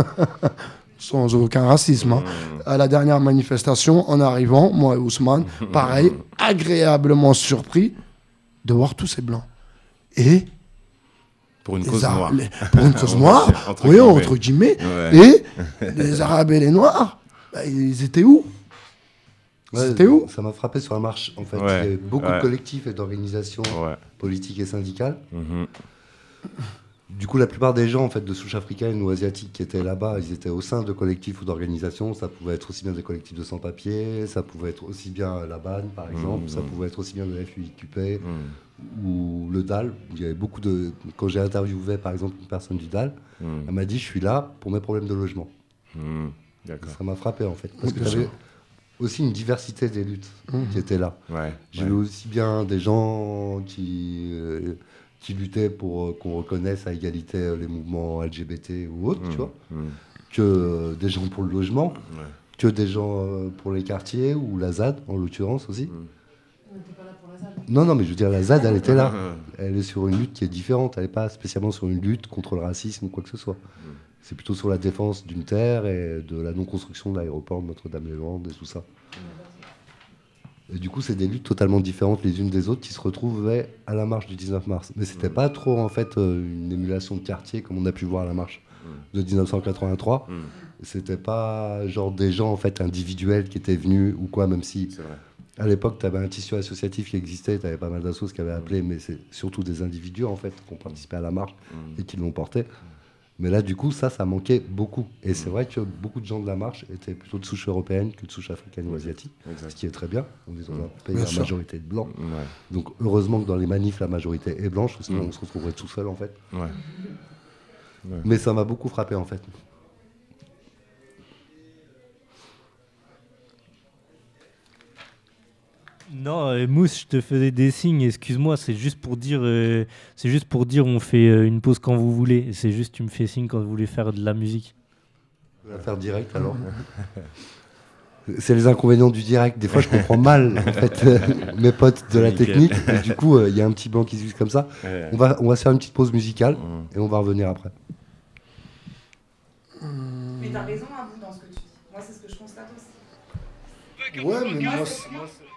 Sans aucun racisme. Hein. À la dernière manifestation, en arrivant, moi et Ousmane, pareil, agréablement surpris de voir tous ces blancs. Et pour une cause noire. Les, pour une cause noire, entre oui, guillemets. entre guillemets. Ouais. Et les Arabes et les Noirs, bah, ils étaient où? Ouais, C'était où? Ça m'a frappé sur la marche. En fait, Ouais, il y avait beaucoup ouais. de collectifs et d'organisations ouais. politiques et syndicales. Mm-hmm. Du coup, la plupart des gens en fait, de souche africaine ou asiatique qui étaient là-bas, ils étaient au sein de collectifs ou d'organisations. Ça pouvait être aussi bien des collectifs de sans-papiers, ça pouvait être aussi bien la B A N, par exemple, Mmh. ça pouvait être aussi bien le F U I Q P mmh. ou le D A L. Il y avait beaucoup de... Quand j'ai interviewé, par exemple, une personne du D A L, mmh. elle m'a dit « Je suis là pour mes problèmes de logement mmh. ». Ça m'a frappé, en fait. Parce oui, que tu avais aussi une diversité des luttes mmh. qui étaient là. Ouais, j'ai ouais. vu aussi bien des gens qui... Euh, qui luttaient pour euh, qu'on reconnaisse à égalité euh, les mouvements L G B T ou autres, mmh, tu vois, mmh. que euh, des gens pour le logement, ouais. que des gens euh, pour les quartiers, ou la Z A D, en l'occurrence aussi. Mmh. On n'était pas là pour la Z A D. Non, non, mais je veux dire, la Z A D, elle était là. Elle est sur une lutte qui est différente. Elle n'est pas spécialement sur une lutte contre le racisme ou quoi que ce soit. Mmh. C'est plutôt sur la défense d'une terre et de la non-construction de l'aéroport de Notre-Dame-des-Landes et tout ça. Mmh. Et du coup, c'est des luttes totalement différentes les unes des autres qui se retrouvaient à la marche du dix-neuf mars. Mais c'était mmh. pas trop, en fait, une émulation de quartier comme on a pu voir à la marche mmh. de dix-neuf cent quatre-vingt-trois. Mmh. C'était pas genre des gens, en fait, individuels qui étaient venus ou quoi, même si à l'époque, tu avais un tissu associatif qui existait, tu avais pas mal d'associations qui avaient appelé, mais c'est surtout des individus, en fait, qui ont participé à la marche mmh. et qui l'ont porté. Mais là, du coup, ça, ça manquait beaucoup. Et c'est vrai que beaucoup de gens de la marche étaient plutôt de souche européenne que de souche africaine ou asiatique, exact. Ce qui est très bien. On est dans un pays à majorité de blancs. Ouais. Donc, heureusement que dans les manifs, la majorité est blanche, sinon mmh. on se retrouverait tout seul, en fait. Ouais. Ouais. Mais ça m'a beaucoup frappé, en fait. Non, euh, Mousse, je te faisais des signes, excuse-moi, c'est juste pour dire, euh, c'est juste pour dire, on fait euh, une pause quand vous voulez. C'est juste, tu me fais signe quand vous voulez faire de la musique. On va faire direct alors. C'est les inconvénients du direct. Des fois, je comprends mal en fait euh, mes potes de la technique. Et du coup, il euh, y a un petit blanc qui se vise comme ça. Ouais. On va, on va se faire une petite pause musicale mmh. et on va revenir après. Mais t'as raison, hein, dans ce que tu dis. Moi, c'est ce que je constate aussi. Ouais, mais moi, c'est... Moi, c'est...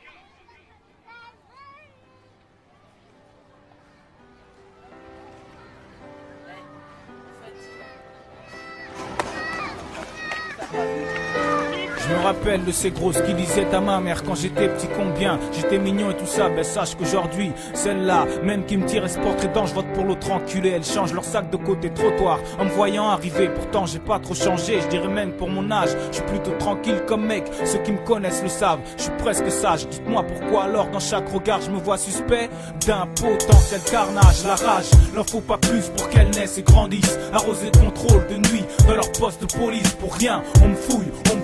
Je me rappelle de ces grosses qui disaient à ma mère quand j'étais petit combien j'étais mignon et tout ça, ben sache qu'aujourd'hui celle-là, même qui me tirait ce portrait d'ange, je vote pour l'autre enculé. Elle change leur sac de côté trottoir en me voyant arriver. Pourtant j'ai pas trop changé, je dirais même pour mon âge je suis plutôt tranquille comme mec. Ceux qui me connaissent le savent, je suis presque sage. Dites-moi pourquoi alors dans chaque regard je me vois suspect d'un potentiel carnage. La rage, n'en faut pas plus pour qu'elle naisse et grandisse. Arrosé de contrôle de nuit dans leur poste de police. Pour rien, on me fouille, on me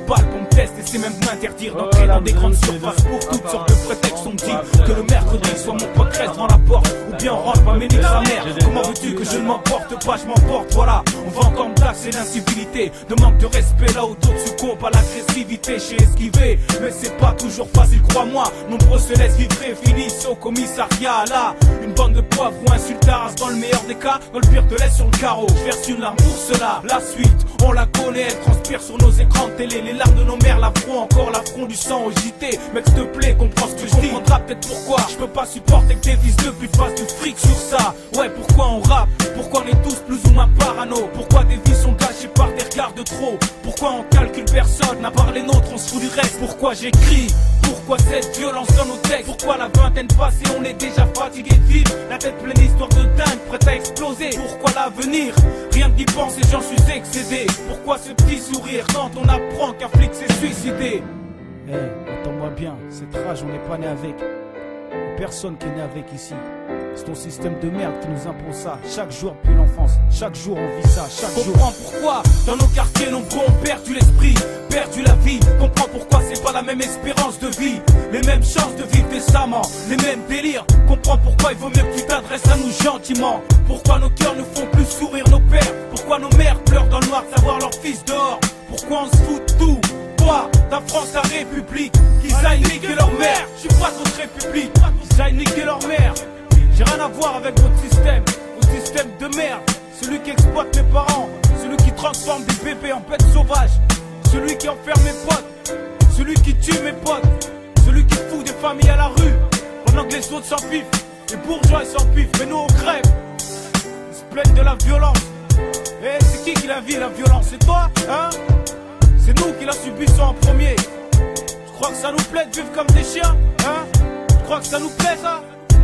balles pour me tester, c'est même m'interdire d'entrer dans des grandes surfaces. Pour toutes sortes de prétextes, on me dit que le mercredi soit mon pote reste devant la porte, ou bien on rentre pas mais nique sa mère. Comment veux-tu que je ne m'emporte pas, je m'emporte, voilà. On va encore me taxer d'incivilité, de manque de respect là où d'autres succombent à l'agressivité. J'ai esquivé, mais c'est pas toujours facile, crois-moi. Nombreux se laissent vivre et finissent au commissariat. Là, une bande de poivre ou insultards dans le meilleur des cas, dans le pire te laisse sur le carreau. Je verse une larme pour cela, la suite, on la connaît, elle transpire sur nos écrans de télé. Les larmes de nos mères, l'affront, encore l'affront du sang au J T. Mec, s'il te plaît, comprends ce que je dis. Comprendras peut-être pourquoi je peux pas supporter que des fils de pute fassent du fric sur ça. Ouais, pourquoi on rappe, pourquoi on est tous plus ou moins parano, pourquoi des vies sont gâchées par des regards de trop, pourquoi on calcule personne, à part les nôtres, on se fout du reste. Pourquoi j'écris, pourquoi cette violence dans nos textes, pourquoi la vingtaine passée, on est déjà fatigué de vivre, la tête pleine d'histoires de dingue, prête à exploser. Pourquoi l'avenir, rien d'y penser, j'en suis excédé. Pourquoi ce petit sourire quand on apprend qu'un flic s'est suicidé. Eh, hey, entends-moi bien, cette rage on n'est pas né avec. Personne qui est né avec ici. C'est ton système de merde qui nous impose ça. Chaque jour depuis l'enfance, chaque jour on vit ça, chaque jour. Comprends pourquoi dans nos quartiers nombreux ont perdu l'esprit, perdu la vie. Comprends pourquoi c'est pas la même espérance de vie, les mêmes chances de vivre décemment, les mêmes délires. Comprends pourquoi il vaut mieux que tu t'adresses à nous gentiment. Pourquoi nos cœurs ne font plus sourire nos pères, pourquoi nos mères pleurent dans le noir de savoir leur fils dehors. Pourquoi on se fout de tout, toi, ta France, ta République. Qu'ils aillent niquer leur mère, je suis pas votre République. Qu'ils aillent niquer leur mère. J'ai rien à voir avec votre système, votre système de merde. Celui qui exploite mes parents, celui qui transforme des bébés en bêtes sauvages, celui qui enferme mes potes, celui qui tue mes potes, celui qui fout des familles à la rue, pendant que les autres s'en piffent, les bourgeois ils s'en piffent, mais nous on crève. Ils se plaignent de la violence. Eh, c'est qui qui la vit la violence? C'est toi, hein? C'est nous qui la subissons en premier. Tu crois que ça nous plaît de vivre comme des chiens, hein? Tu crois que ça nous plaît ça?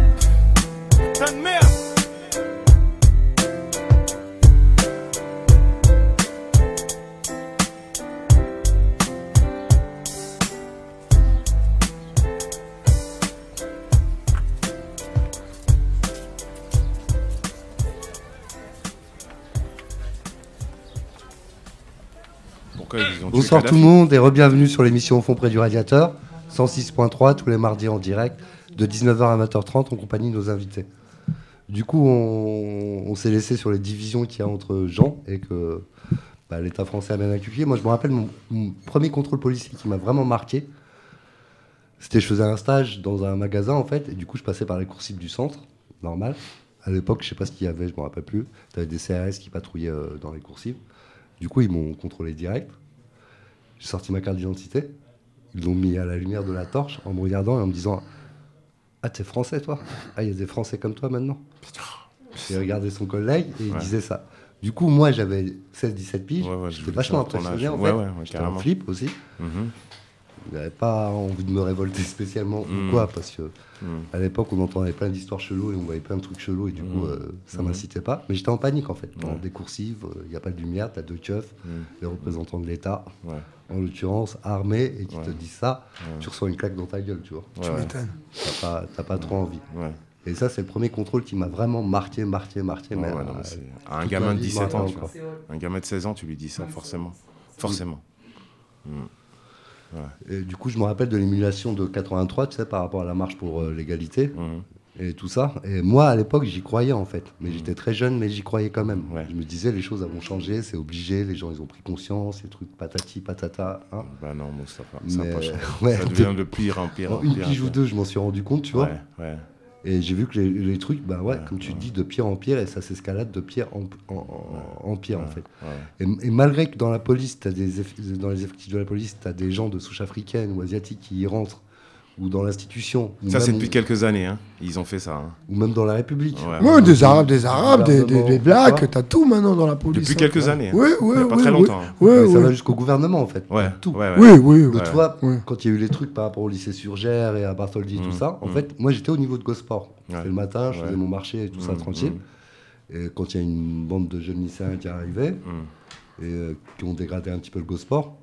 Putain de merde! Bonsoir tout le monde et re-bienvenue sur l'émission Au fond près du radiateur, cent six point trois tous les mardis en direct de dix-neuf heures à vingt heures trente en compagnie de nos invités. Du coup, on, on s'est laissé sur les divisions qu'il y a entre gens et que bah, l'État français a bien accueilli. Moi, je me rappelle mon, mon premier contrôle policier qui m'a vraiment marqué. C'était je faisais un stage dans un magasin en fait et du coup, je passais par les coursives du centre, normal. À l'époque, je sais pas ce qu'il y avait, je me rappelle plus. Tu avais des C R S qui patrouillaient euh, dans les coursives. Du coup, ils m'ont contrôlé direct. J'ai sorti ma carte d'identité. Ils l'ont mis à la lumière de la torche en me regardant et en me disant « Ah, t'es français, toi ? Ah, il y a des Français comme toi maintenant ?» J'ai regardé son collègue et il ouais. disait ça. Du coup, moi, j'avais seize dix-sept piges. Ouais, ouais, j'étais vachement impressionné, en fait. Ouais, ouais, ouais, j'étais en flip aussi. Mm-hmm. J'avais pas envie de me révolter spécialement mmh. ou quoi, parce que mmh. à l'époque, on entendait plein d'histoires cheloues et on voyait plein de trucs chelous et du mmh. coup, euh, ça mmh. m'incitait pas. Mais j'étais en panique, en fait. Dans ouais. des coursives, il n'y a pas de lumière, t'as deux keufs, mmh. les représentants de l'État, ouais. en l'occurrence, armés, et qui ouais. te disent ça, ouais. tu reçois une claque dans ta gueule, tu vois. Tu ouais. m'étonnes. T'as pas, t'as pas ouais. trop envie. Ouais. Et ça, c'est le premier contrôle qui m'a vraiment marqué, marqué, marqué. Ouais, mais ouais, non, mais c'est... Un gamin de dix-sept ans, tu vois. Un gamin de seize ans, tu lui dis ça, forcément. Forcément. Mmh. Ouais. Et du coup, je me rappelle de l'émulation de quatre-vingt-trois, tu sais, par rapport à la marche pour euh, l'égalité mmh. et tout ça. Et moi, à l'époque, j'y croyais en fait. Mais mmh. j'étais très jeune, mais j'y croyais quand même. Ouais. Je me disais, les choses vont changer, c'est obligé. Les gens, ils ont pris conscience, les trucs patati patata. Hein. Bah non, Moustapha, ça n'a pas changé. Ouais, ça devient de pire en pire. En une pire, pige ou deux, je m'en suis rendu compte, tu vois. Ouais, ouais. Et j'ai vu que les, les trucs, bah ouais, ouais comme tu ouais. dis, de pire en pire, et ça s'escalade de pire en, en, en, en pire, ouais, en fait. Ouais. Et, et malgré que dans la police, t'as des eff- dans les effectifs de la police, tu as des gens de souche africaine ou asiatique qui y rentrent, ou dans l'institution. Ça, c'est depuis on... quelques années, hein. Ils ont fait ça. Hein. Ou même dans la République. Ouais, ouais, des Arabes, des Arabes, des, des, des Blacks, t'as tout maintenant dans la police. Depuis quelques années. Oui, oui, oui. Pas très longtemps. Ouais, ouais, ça va jusqu'au gouvernement, en fait. Ouais, tout. Ouais, ouais. Oui, oui. oui. Tu vois, ouais. quand il y a eu les trucs par rapport au lycée Surgère et à Bartholdi et mmh, tout ça, en mmh. fait, moi, j'étais au niveau de Gosport. Ouais. C'était le matin, je faisais ouais. mon marché et tout mmh, ça tranquille. Mmh. Et quand il y a une bande de jeunes lycéens qui arrivaient mmh. et euh, qui ont dégradé un petit peu le Gosport,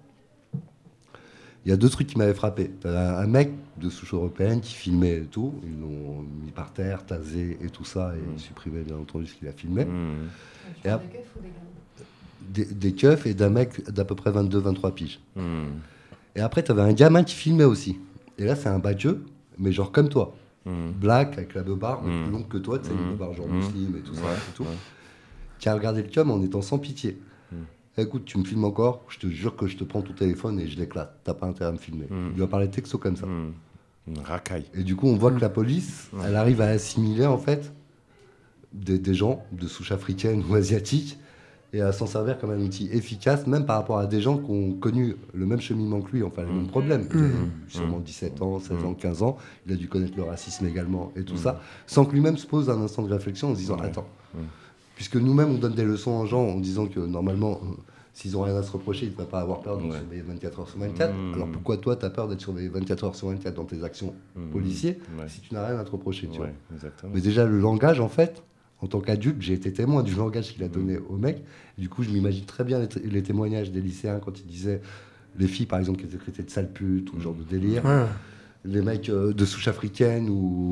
il y a deux trucs qui m'avaient frappé. Un, un mec de souche européenne qui filmait et tout, ils l'ont mis par terre, tasé et tout ça, et mmh. supprimé bien entendu ce qu'il a filmé. Mmh. Et ap- des, des keufs et d'un mec d'à peu près vingt-deux vingt-trois piges. Mm. Et après, tu avais un gamin qui filmait aussi. Et là, c'est un badieux, mais genre comme toi. Mm. Black, avec la beubare, Mm. plus longue que toi, tu sais, Mm. une beubare genre Mm. musulmane et tout ça. Ouais, Et tout. ouais. Qui a regardé le cum en étant sans pitié. Mm. Écoute, tu me filmes encore, je te jure que je te prends ton téléphone et je l'éclate. T'as pas intérêt à me filmer. Mm. Il lui a parlé texto comme ça. Mm. Une racaille. Et du coup, on voit que la police, Mm. elle arrive à assimiler en fait des, des gens de souche africaine ou asiatique et à s'en servir comme un outil efficace, même par rapport à des gens qui ont connu le même cheminement que lui, enfin les mêmes problèmes. Il a eu sûrement dix-sept ans, seize ans, quinze ans. Il a dû connaître le racisme également et tout ça, sans que lui-même se pose un instant de réflexion en se disant Ouais. attends, puisque nous-mêmes on donne des leçons aux gens en disant que normalement, euh, s'ils ont rien à se reprocher, ils ne devraient pas avoir peur d'être Ouais. surveillés vingt-quatre heures sur vingt-quatre. Mmh. Alors pourquoi toi, tu as peur d'être surveillé vingt-quatre heures sur vingt-quatre dans tes actions Mmh. policières Ouais. si tu n'as rien à te reprocher, tu Ouais, vois. exactement. Mais déjà, le langage, en fait, en tant qu'adulte, j'ai été témoin du langage qu'il a donné au mec. Du coup, je m'imagine très bien les, t- les témoignages des lycéens quand ils disaient les filles, par exemple, qui étaient traitées de sales putes ou ce genre de délire. Ouais. Les mecs euh, de souche africaine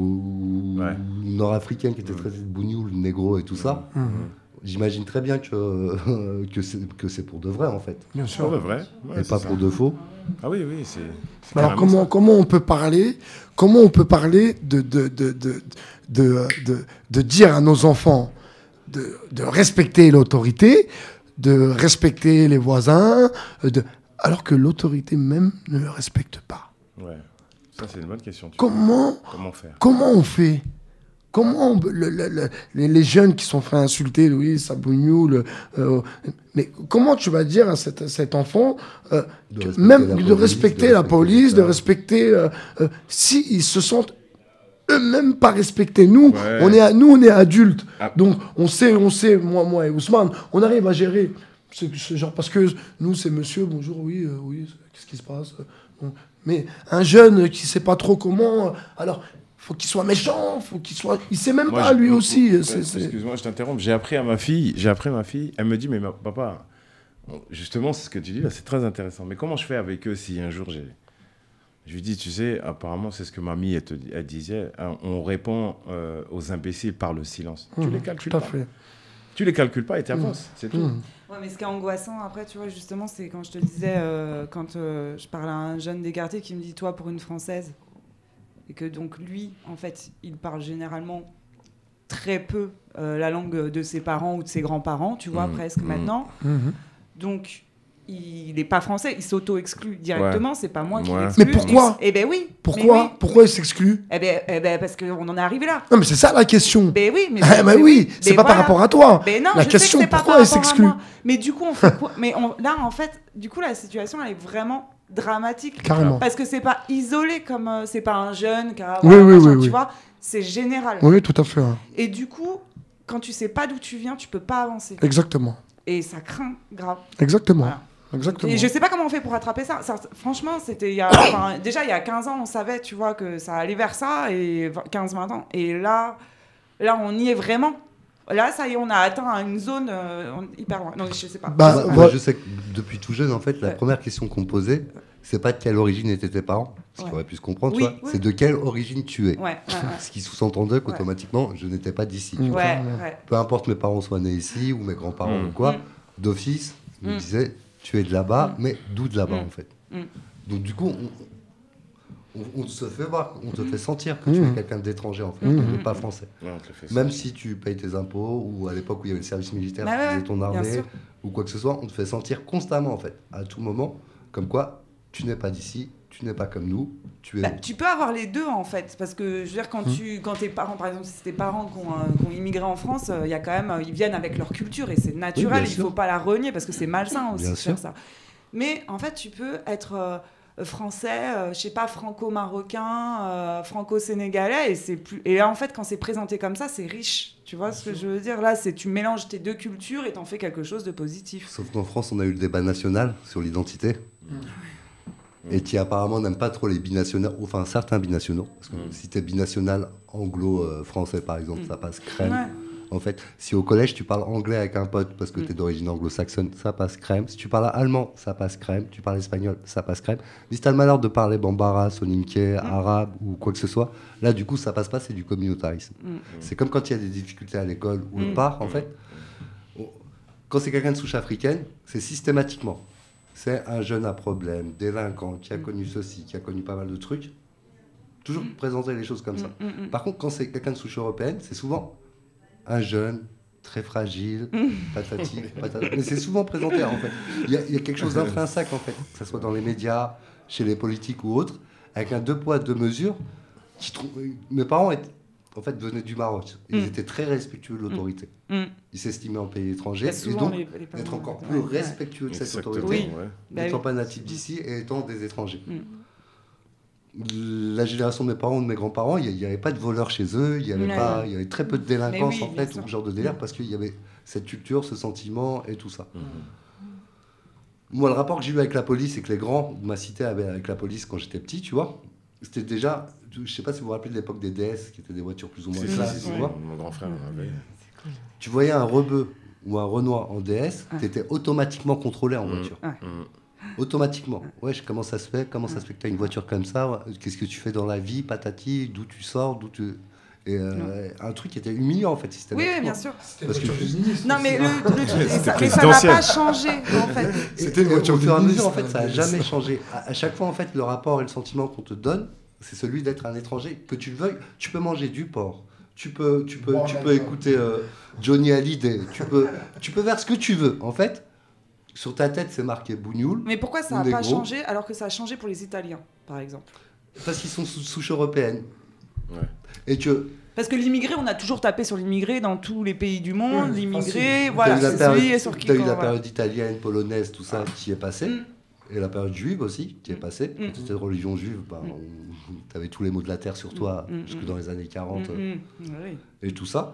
ou, Ouais. ou nord-africaine qui étaient traités de bougnoul, négro et tout ça. Mhm. J'imagine très bien que, que, c'est, que c'est pour de vrai, en fait. Bien sûr. Pour de vrai. Ouais, et c'est pas ça. pour de faux. Ah oui, oui, c'est. c'est Alors carrément comment, ça. comment on peut parler comment on peut parler de de, de, de, de, de, de dire à nos enfants de, de respecter l'autorité, de respecter les voisins, de, alors que l'autorité même ne le respecte pas. Ouais. Ça, c'est une bonne question. tu Comment, vois. Comment faire comment on fait Comment on- le- le- le- les, les jeunes qui sont fait insulter, oui, Sabougnoul, euh, mais comment tu vas dire à cet, à cet enfant euh, De que- respecter même la de police, respecter de la respecter police, de l'État. respecter euh, euh, si ils se sentent eux-mêmes pas respectés. Nous, Ouais. on est à- nous on est adultes, Ah. donc on sait, on sait, moi, moi et Ousmane, on arrive à gérer ce, ce genre parce que nous c'est monsieur, bonjour, oui, euh, oui, qu'est-ce qui se passe euh, bon. Mais un jeune qui sait pas trop comment, euh, alors faut qu'il soit méchant, faut qu'il soit, il sait même Moi, pas je- lui aussi. euh, c'est- c'est- Excuse-moi, je t'interromps. J'ai appris à ma fille, j'ai appris à ma fille, elle me dit, mais ma- papa, justement, c'est ce que tu dis là, c'est très intéressant. Mais comment je fais avec eux si un jour j'ai. Je lui dis, tu sais, apparemment, c'est ce que mamie, elle, te, elle disait, hein, on répond euh, aux imbéciles par le silence. tu Mhm, les calcules tout à pas. fait. Tu les calcules pas et tu avances, c'est tout. Mhm. Ouais, mais ce qui est angoissant après, tu vois, justement, c'est quand je te disais, euh, quand euh, je parle à un jeune des quartiers qui me dit, toi, pour une Française, et que donc lui, en fait, il parle généralement très peu euh, la langue de ses parents ou de ses grands-parents, tu vois, Mhm. presque Mhm. maintenant. Mhm. Donc, il n'est pas français, il s'auto-exclut directement, Ouais. c'est pas moi qui Ouais. l'exclus. Mais pourquoi Eh ben oui. Pourquoi mais oui. Pourquoi il s'exclut Eh ben, eh ben parce qu'on en est arrivé là. Non, mais c'est ça la question. Ben oui, mais, Ah, bah mais oui, c'est mais pas par rapport à toi. Ben non, La je question, sais que c'est pas pourquoi par elle rapport à s'exclut moi. Mais du coup, on fait quoi Mais on- là, en fait, du coup, la situation, elle est vraiment dramatique. Carrément. Parce que c'est pas isolé comme euh, c'est pas un jeune qui a. Oui, voilà, oui, machin, oui, tu oui. vois, c'est général. Oui, tout à fait. hein. Et du coup, quand tu sais pas d'où tu viens, tu peux pas avancer. Exactement. Et ça craint grave. Exactement. Voilà. Exactement. Et je sais pas comment on fait pour rattraper ça. Ça, franchement, c'était il y a, enfin, déjà il y a quinze ans, on savait, tu vois, que ça allait vers ça, et quinze vingt ans. Et là, là, on y est vraiment. Là, ça y est, on a atteint une zone euh, hyper loin. Non, je sais pas. Bah, moi, voilà. moi, je sais que depuis tout jeune, en fait, la Ouais. première question qu'on me posait, c'est pas de quelle origine étaient tes parents, ce Ouais. qu'on aurait pu se comprendre, Oui, tu vois, oui. c'est de quelle origine tu es. Ouais, ouais, ouais. Ce qui sous-entendait Ouais. qu'automatiquement, je n'étais pas d'ici. tu Mm. vois. Ouais, ouais. Peu importe mes parents soient nés ici ou mes grands-parents Mm. ou quoi, Mm. d'office, ils me Mm. disaient tu es de là-bas, mais d'où de là-bas Mm. en fait. Mm. Donc du coup, on, on- on se fait voir, on te fait sentir que tu Mm. es quelqu'un d'étranger en fait, Mm. et pas français. Ouais, on te le fait Même sentir. si tu payes tes impôts ou à l'époque où il y avait le service militaire, Bah tu ouais, faisais ouais, ton bien armée sûr. ou quoi que ce soit, on te fait sentir constamment en fait, à tout moment, comme quoi tu n'es pas d'ici, tu n'es pas comme nous, tu es. Bah, autre. tu peux avoir les deux en fait, parce que je veux dire, quand, Mmh. tu, quand tes parents, par exemple, si c'est tes parents qui ont, euh, qui ont immigré en France, euh, il y a quand même, euh, ils viennent avec leur culture et c'est naturel, bien il sûr. faut pas la renier parce que c'est malsain aussi Bien de sûr. faire ça. Mais en fait, tu peux être euh, français, euh, je sais pas, franco-marocain, euh, franco-sénégalais, et c'est plus. Et là, en fait, quand c'est présenté comme ça, c'est riche. Tu vois ce que je veux dire? Là, c'est tu mélanges tes deux cultures et t'en fais quelque chose de positif. Sauf qu'en France, on a eu le débat national sur l'identité. Et qui apparemment n'aime pas trop les binationaux, enfin certains binationaux. Parce que Mm. si tu es binational anglo-français par exemple, Mm. ça passe crème. Ouais. En fait, si au collège tu parles anglais avec un pote parce que Mm. tu es d'origine anglo-saxonne, ça passe crème. Si tu parles allemand, ça passe crème. Tu parles espagnol, ça passe crème. Mais si tu as le malheur de parler bambara, soninké, arabe ou quoi que ce soit, là du coup ça passe pas, c'est du communautarisme. Mm. C'est comme quand il y a des difficultés à l'école ou le Mm. part, en fait. quand c'est quelqu'un de souche africaine, c'est systématiquement. C'est un jeune à problème, délinquant, qui a connu ceci, qui a connu pas mal de trucs. Toujours mmh. présenter les choses comme ça. Mmh, mmh. Par contre, quand c'est quelqu'un de souche européenne, c'est souvent un jeune, très fragile, mmh. patati, patata. Mais c'est souvent présenté, en fait. Il y, a, il y a quelque chose d'intrinsèque, en fait, que ce soit dans les médias, chez les politiques ou autres, avec un deux poids, deux mesures. Qui trou... Mes parents étaient, en fait, venaient du Maroc. Ils mmh. étaient très respectueux de l'autorité. Mmh. Ils s'estimaient en pays étranger. Et donc, les, les être encore plus ouais, respectueux ouais. de cette Exactement, autorité, oui. n'étant bah, pas natifs d'ici et étant des étrangers. Mmh. La génération de mes parents ou de mes grands-parents, il n'y avait pas de voleurs chez eux, il y avait, pas, il y avait très peu de délinquance oui, en fait, ou ce genre de délire, parce qu'il y avait cette culture, ce sentiment et tout ça. Mmh. Moi, le rapport que j'ai eu avec la police et que les grands de ma cité avaient avec la police quand j'étais petit, tu vois, c'était déjà, je ne sais pas si vous vous rappelez de l'époque des D S, qui étaient des voitures plus ou moins classes, tu vois. Mon grand frère avait. Cool. Tu voyais un rebeu ou un Renoir en D S, ah. tu étais automatiquement contrôlé en mmh. voiture. Ah. Mmh. Automatiquement. Ouais, comment ça se fait Comment ça se fait que tu as une voiture comme ça Qu'est-ce que tu fais dans la vie Patati, d'où tu sors d'où tu... Et euh, un truc qui était humiliant en fait systématiquement. Oui, oui bien sûr. Parce que je... Non mais le, le, le ça, mais ça n'a pas changé en fait. C'était une voiture au fur et à mesure en fait, ça n'a jamais changé. À, à chaque fois en fait, le rapport et le sentiment qu'on te donne, c'est celui d'être un étranger. Que tu le veuilles, tu peux manger du porc, tu peux, tu peux, bon, tu peux écouter euh, Johnny Hallyday, tu peux, tu peux faire ce que tu veux en fait. Sur ta tête, c'est marqué Bougnoul. Mais pourquoi ça n'a pas changé alors que ça a changé pour les Italiens, par exemple ? Parce qu'ils sont sous souche européenne. Ouais. Et que... Parce que l'immigré, on a toujours tapé sur l'immigré dans tous les pays du monde. Mmh, l'immigré, voilà, c'est celui sur qui... Tu as eu la période italienne, polonaise, tout ça, qui est passé. Mmh. Et la période juive aussi, qui est passée. Mmh. Quand tu étais de religion juive, bah, mmh. tu avais tous les maux de la terre sur toi, mmh. jusque dans les années quarante. Mmh. Mmh. Oui. Et tout ça.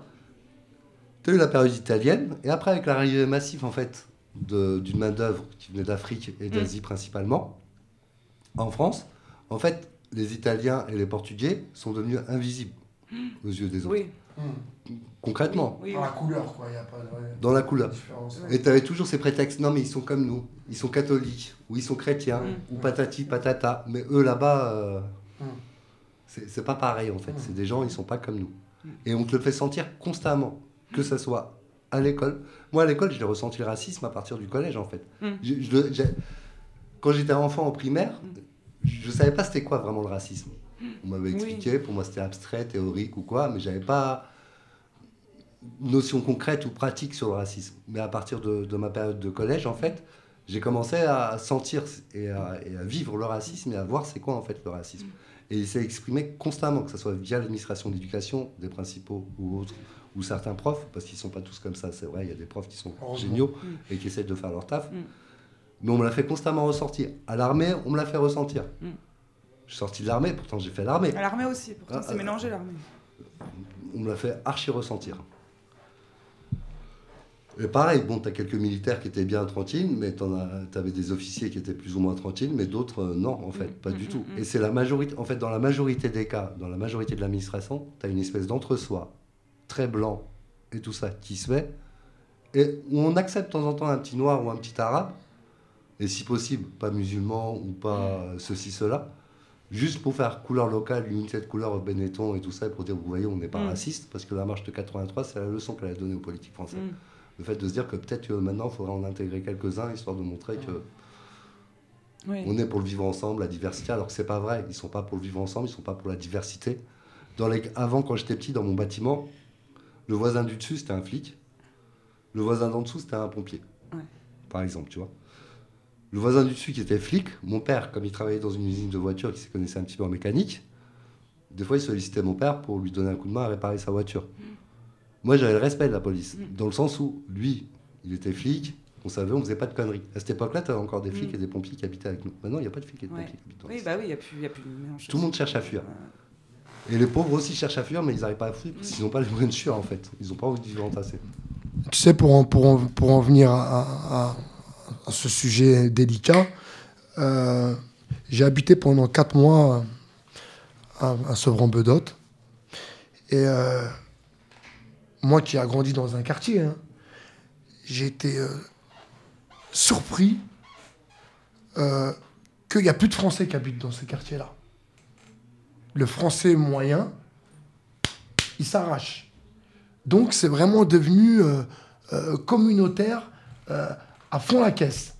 Tu as eu la période italienne. Et après, avec l'arrivée massive, en fait, De, d'une main-d'œuvre qui venait d'Afrique et d'Asie mmh. principalement, en France, en fait, les Italiens et les Portugais sont devenus invisibles mmh. aux yeux des autres. Oui. Mmh. Concrètement. Oui, oui. Dans la couleur, quoi. Y a pas de, Dans la couleur. Et tu avais toujours ces prétextes. Non, mais ils sont comme nous. Ils sont catholiques, ou ils sont chrétiens, mmh. ou patati patata. Mais eux, là-bas, euh, mmh. c'est, c'est pas pareil, en fait. Mmh. C'est des gens, ils sont pas comme nous. Mmh. Et on te le fait sentir constamment, que ça soit à l'école. Moi, à l'école, j'ai ressenti le racisme à partir du collège, en fait. Mm. Je, je, je, quand j'étais enfant en primaire, mm. je ne savais pas c'était quoi vraiment le racisme. On m'avait expliqué, oui. Pour moi, c'était abstrait, théorique ou quoi, mais je n'avais pas notion concrète ou pratique sur le racisme. Mais à partir de, de ma période de collège, en fait, j'ai commencé à sentir et à, et à vivre le racisme et à voir c'est quoi, en fait, le racisme. Mm. Et il s'est exprimé constamment, que ce soit via l'administration d'éducation, des principaux ou autres, ou certains profs, parce qu'ils ne sont pas tous comme ça, c'est vrai, il y a des profs qui sont oh, géniaux mmh. et qui essaient de faire leur taf, mmh. mais on me l'a fait constamment ressortir. À l'armée, on me l'a fait ressentir. Mmh. Je suis sorti de l'armée, pourtant j'ai fait l'armée. À l'armée aussi, pourtant ah, c'est euh, mélangé l'armée. On me l'a fait archi ressentir. Et pareil, bon, tu as quelques militaires qui étaient bien tranquilles, mais tu avais des officiers qui étaient plus ou moins tranquilles, mais d'autres, euh, non, en fait, mmh. pas mmh. du tout. Mmh. Et c'est la majorité, en fait, dans la majorité des cas, dans la majorité de l'administration, tu as une espèce d'entre-soi très blanc et tout ça qui se fait, et où on accepte de temps en temps un petit noir ou un petit arabe, et si possible, pas musulman ou pas ceci, cela, juste pour faire couleur locale, une unité de couleur Benetton et tout ça, et pour dire, vous voyez, on n'est pas mmh. raciste, parce que la marche de quatre-vingt-trois, c'est la leçon qu'elle a donnée aux politiques français. Mmh. Le fait de se dire que peut-être que maintenant, il faudrait en intégrer quelques-uns, histoire de montrer que oui. on est pour le vivre ensemble, la diversité, alors que c'est pas vrai, ils ne sont pas pour le vivre ensemble, ils ne sont pas pour la diversité. Dans les... Avant, quand j'étais petit, dans mon bâtiment, le voisin du dessus, c'était un flic. Le voisin d'en dessous, c'était un pompier. Ouais. Par exemple, tu vois. Le voisin du dessus qui était flic, mon père, comme il travaillait dans une usine de voitures, qui se connaissait un petit peu en mécanique, des fois, il sollicitait mon père pour lui donner un coup de main à réparer sa voiture. Mmh. Moi, j'avais le respect de la police, mmh. dans le sens où, lui, il était flic, on savait, on faisait pas de conneries. À cette époque-là, tu avais encore des flics mmh. et des pompiers qui habitaient avec nous. Maintenant, il n'y a pas de flics et de ouais. pompiers qui habitent dans Oui, bah oui, il n'y a plus, y a plus de mélange. Tout le monde cherche à fuir. Ouais. Et les pauvres aussi cherchent à fuir, mais ils n'arrivent pas à fuir parce qu'ils n'ont pas les moyens de fuir, en fait. Ils n'ont pas envie de vivre entassés. Tu sais, pour en, pour en, pour en venir à, à, à ce sujet délicat, euh, j'ai habité pendant quatre mois à, à Sevran-Bedotte. Et euh, moi qui ai grandi dans un quartier, hein, j'ai été euh, surpris euh, qu'il n'y a plus de Français qui habitent dans ces quartiers-là. Le français moyen, il s'arrache. Donc c'est vraiment devenu euh, euh, communautaire euh, à fond la caisse.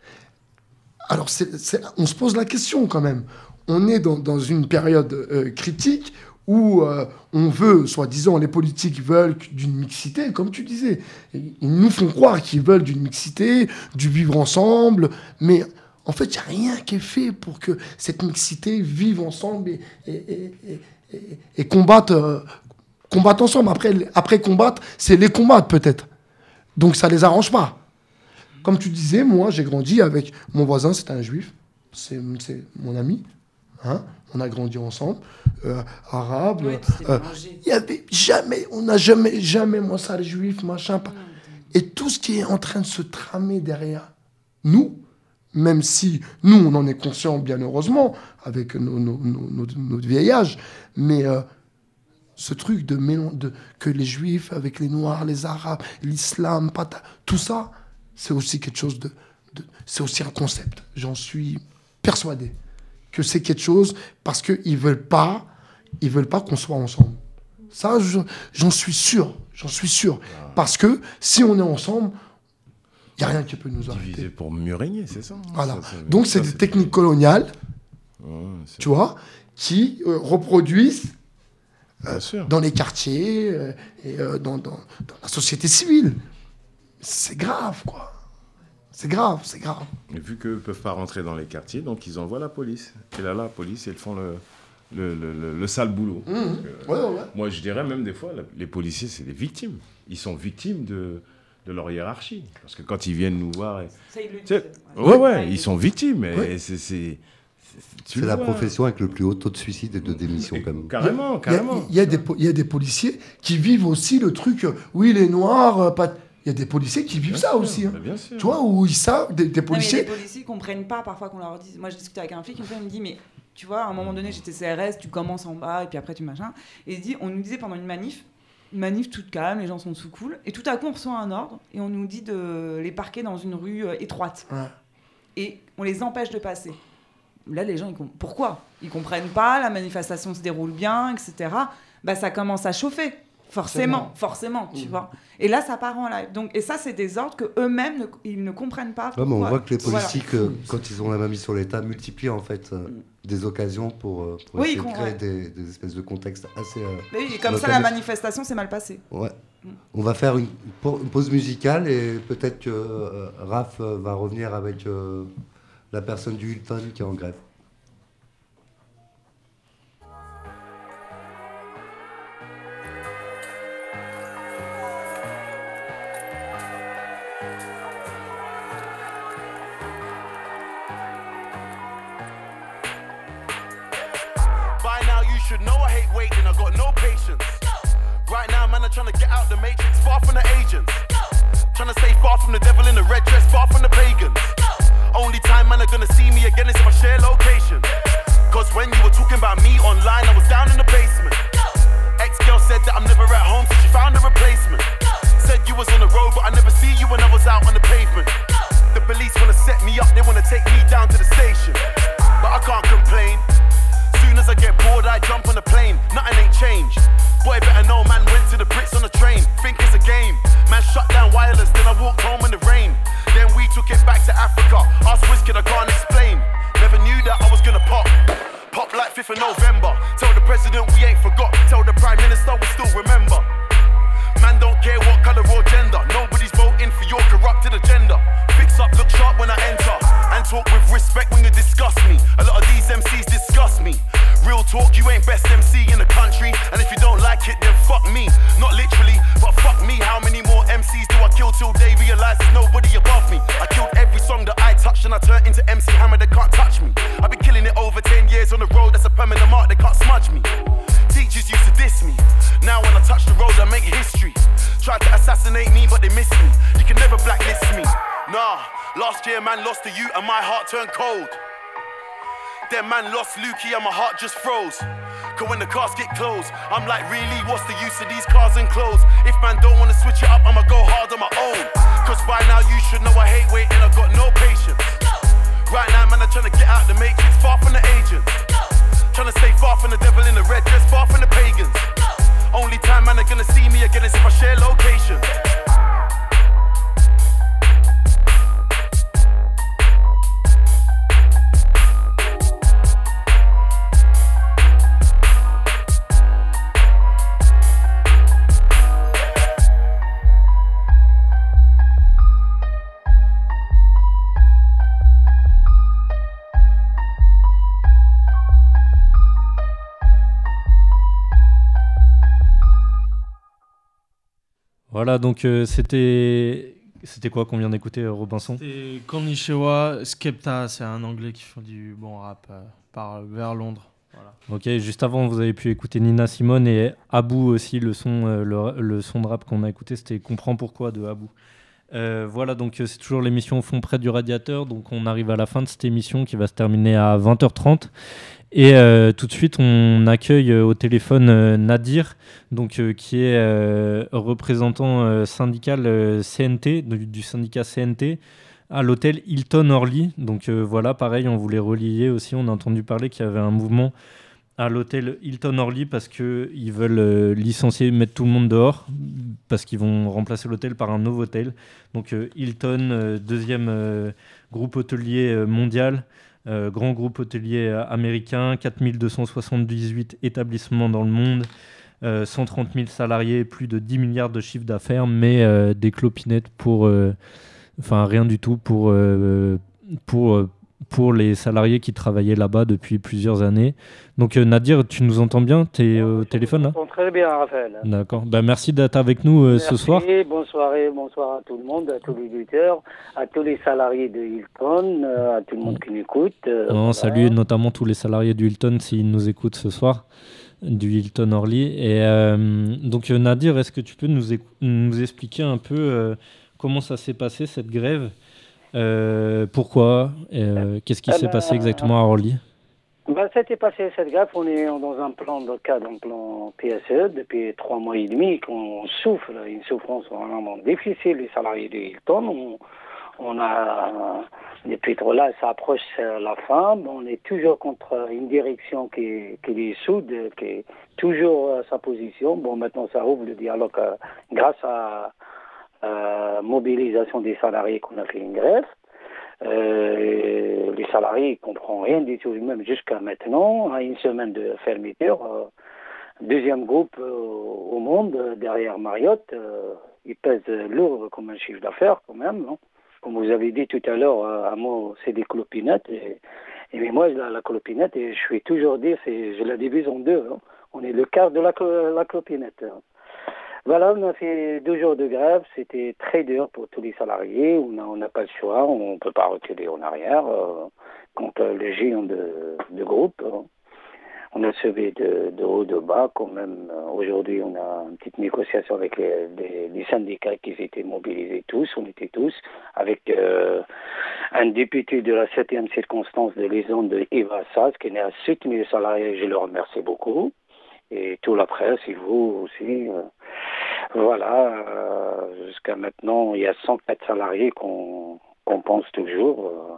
Alors, c'est, c'est, on se pose la question quand même. On est dans, dans une période euh, critique où euh, on veut, soi-disant, les politiques veulent d'une mixité, comme tu disais. Ils nous font croire qu'ils veulent d'une mixité, du vivre ensemble, mais en fait, il n'y a rien qui est fait pour que cette mixité vive ensemble et, et, et, et, et, et combatte, euh, combatte ensemble. Après, après combattre, c'est les combattre peut-être. Donc ça ne les arrange pas. Comme tu disais, moi, j'ai grandi avec mon voisin, c'était un juif, c'est, c'est mon ami. Hein, on a grandi ensemble, euh, arabe. Il oui, euh, y avait jamais, on n'a jamais, jamais, moi, ça, les juifs, machin. Pas. Et tout ce qui est en train de se tramer derrière nous, même si nous, on en est conscient, bien heureusement, avec nos, nos, nos, nos, notre vieil âge, mais euh, ce truc de, mélange, de que les juifs avec les noirs, les arabes, l'islam, pata, tout ça, c'est aussi quelque chose de, de c'est aussi un concept. J'en suis persuadé. Que c'est quelque chose parce qu'ils veulent pas, ils veulent pas qu'on soit ensemble. Ça, je, j'en suis sûr, j'en suis sûr. Parce que si on est ensemble, il y a rien qui peut nous arrêter. Diviser pour mieux régner, c'est ça. Voilà. Ça, c'est, donc ça, c'est c'est des techniques coloniales, ouais, c'est tu vois, qui euh, reproduisent euh, dans les quartiers euh, et euh, dans, dans, dans la société civile. C'est grave, quoi. C'est grave, c'est grave. Et vu qu'eux ne peuvent pas rentrer dans les quartiers, donc ils envoient la police. Et là, la police, ils font le, le, le, le, le sale boulot. Mmh. Que, ouais, ouais. Moi, je dirais même des fois, les policiers, c'est des victimes. Ils sont victimes de, de leur hiérarchie. Parce que quand ils viennent nous voir... Et, ça, ils le disent. Ouais, ouais, ouais, ils sont victimes. Ouais. Et c'est... c'est C'est la profession avec le plus haut taux de suicide et de démission, quand même. Carrément, carrément. Il y, y, y, y a des policiers qui vivent aussi le truc, oui, les Noirs, pas... Il y a des policiers qui vivent bien ça sûr, aussi. Hein. Bien sûr. Tu vois, où ils savent, des, des policiers... Non, mais les policiers ne comprennent pas parfois qu'on leur dise... Moi, j'ai discuté avec un flic, il me dit, mais tu vois, à un moment donné, j'étais C R S, tu commences en bas, et puis après, tu machin. Et il dit, on nous disait pendant une manif, une manif toute calme, les gens sont sous cool, et tout à coup, on reçoit un ordre, et on nous dit de les parquer dans une rue euh, étroite. Ouais. Et on les empêche de passer. Là, les gens, ils comp... pourquoi ? Ils comprennent pas, la manifestation se déroule bien, et cetera. Bah, ça commence à chauffer. Forcément, forcément, tu mmh. vois. Et là, ça part en live. Donc, et ça, c'est des ordres qu'eux-mêmes, ne, ils ne comprennent pas. Ouais, mais on voit que les politiques, voilà. euh, quand ils ont la main mise sur l'État, multiplient en fait euh, mmh. des occasions pour, euh, pour oui, essayer de créer ouais. des, des espèces de contextes assez... Euh, oui, et comme ça, la manifestation s'est mal passée. Ouais. Mmh. On va faire une, une pause musicale et peut-être que euh, Raph euh, va revenir avec euh, la personne du Hilton qui est en grève. Should know I hate waiting, I got no patience. Right now, man, I'm trying to get out the matrix, far from the agents. Trying to stay far from the devil in the red dress, far from the pagans. Only time, man, are gonna see me again is if I share location. Cause when you were talking about me online, I was down in the basement. Ex-girl said that I'm never at home, so she found a replacement. Said you was on the road, but I never see you when I was out on the pavement. The police wanna set me up, they wanna take me down to the station. But I can't complain. Soon as I get bored, I jump on a plane. Nothing ain't changed. Boy, better know, man went to the Brits on the train. Think it's a game. Man shut down wireless, then I walked home in the rain. Then we took it back to Africa. Ask Wizkid, I can't explain. Never knew that I was gonna pop. Pop like fifth of November. Tell the president we ain't forgot. Tell the prime minister we still remember. Man don't care what colour or gender. Nobody's voting for your corrupted agenda. Fix up, look sharp when I enter. And talk with respect when you discuss me. A lot of these M Cs disgust me. Real talk, you ain't best M C in the country. And if you don't like it, then fuck me. Not literally, but fuck me. How many more M Cs do I kill till they realise there's nobody above me? I killed every song that I touched and I turned into M C Hammer, they can't touch me. I've been killing it over ten years on the road, that's a permanent mark, they can't smudge me. Teachers used to diss me. Now when I touch the road, I make history. Tried to assassinate me, but they miss me. You can never blacklist me. Nah, last year man lost to you and my heart turned cold. Then man lost Lukey and my heart just froze. Cause when the casket closed, I'm like, really, what's the use of these cars and clothes? If man don't wanna switch it up, I'ma go hard on my own. Cause by now you should know I hate waiting, I got no patience. Right now man, I'm trying to get out the matrix, far from the agents. Trying to stay far from the devil in the red dress, far from the pagans. Only time man are gonna see me again is if I share location. Voilà, donc euh, c'était... C'était quoi qu'on vient d'écouter, euh, Robinson? C'était Konnichiwa, Skepta, c'est un anglais qui fait du bon rap euh, par, vers Londres. Voilà. Ok, juste avant, vous avez pu écouter Nina Simone et Abou aussi, le son, euh, le, le son de rap qu'on a écouté, c'était Comprends pourquoi de Abou. Euh, voilà, donc euh, c'est toujours l'émission Au fond près du radiateur, donc on arrive à la fin de cette émission qui va se terminer à vingt heures trente. Et euh, tout de suite, on accueille euh, au téléphone euh, Nadir, donc, euh, qui est euh, représentant euh, syndical euh, C N T, du, du syndicat C N T, à l'hôtel Hilton Orly. Donc euh, voilà, pareil, on voulait relier aussi, on a entendu parler qu'il y avait un mouvement à l'hôtel Hilton Orly parce qu'ils veulent euh, licencier, mettre tout le monde dehors, parce qu'ils vont remplacer l'hôtel par un nouveau hôtel. Donc euh, Hilton, euh, deuxième euh, groupe hôtelier euh, mondial, Euh, grand groupe hôtelier euh, américain, quatre mille deux cent soixante-dix-huit établissements dans le monde, euh, cent trente mille salariés, plus de dix milliards de chiffre d'affaires, mais euh, des clopinettes pour... Enfin, euh, rien du tout pour, euh, pour, euh, pour les salariés qui travaillaient là-bas depuis plusieurs années. Donc euh, Nadir, tu nous entends bien? Tu es au téléphone là? Très bien, Raphaël. D'accord. Ben, merci d'être avec nous euh, ce soir. Bonne soirée, bonsoir à tout le monde, à tous les auditeurs, à tous les salariés de Hilton, euh, à tout le monde qui nous écoute. Euh, On voilà. salue notamment tous les salariés du Hilton s'ils nous écoutent ce soir, du Hilton Orly. Et euh, donc euh, Nadir, est-ce que tu peux nous, éc- nous expliquer un peu euh, comment ça s'est passé cette grève? euh, Pourquoi euh, Qu'est-ce qui Eh s'est ben, passé exactement à Orly? Ben, ça a été passé cette grève, on est dans un plan de cadre, un plan P S E depuis trois mois et demi qu'on souffre, une souffrance vraiment difficile, les salariés de Hilton. On, on a, depuis trop là, ça approche la fin, on est toujours contre une direction qui, qui les soude, qui est toujours à sa position. Bon, maintenant ça ouvre le dialogue euh, grâce à la mobilisation des salariés qu'on a fait une grève. Euh, les salariés ne comprennent rien du tout, même jusqu'à maintenant, à une semaine de fermeture. Euh, deuxième groupe euh, au monde, euh, derrière Marriott, euh, il pèse lourd comme un chiffre d'affaires quand même. Non? Comme vous avez dit tout à l'heure, euh, à moi, c'est des clopinettes. Et, et mais moi, la, la clopinette, et je suis toujours dit, c'est, je la divise en deux. Hein. On est le quart de la, la clopinette. Hein. Voilà, on a fait deux jours de grève, c'était très dur pour tous les salariés, on n'a pas le choix, on ne peut pas reculer en arrière euh, contre le géant de, de groupe. Hein. On a sauvé de, de haut, de bas quand même. Aujourd'hui, on a une petite négociation avec les, les, les syndicats qui étaient mobilisés tous, on était tous, avec euh, un député de la septième circonstance de l'Isonde de Eva Sass, qui est à soutenir les salariés, je le remercie beaucoup. Et toute la presse, et vous aussi. Euh, voilà, euh, jusqu'à maintenant, il y a cent quatre salariés qu'on qu'on pense toujours. Euh,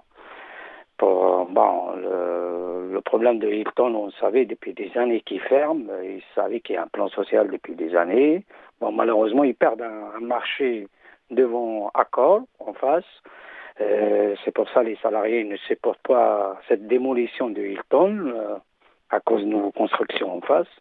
pour, bon, le, le problème de Hilton, on le savait depuis des années qu'il ferme. Ils savaient qu'il y a un plan social depuis des années. Bon, malheureusement, ils perdent un, un marché devant Accor, en face. Euh, c'est pour ça que les salariés ne supportent pas cette démolition de Hilton euh, à cause de nos constructions en face.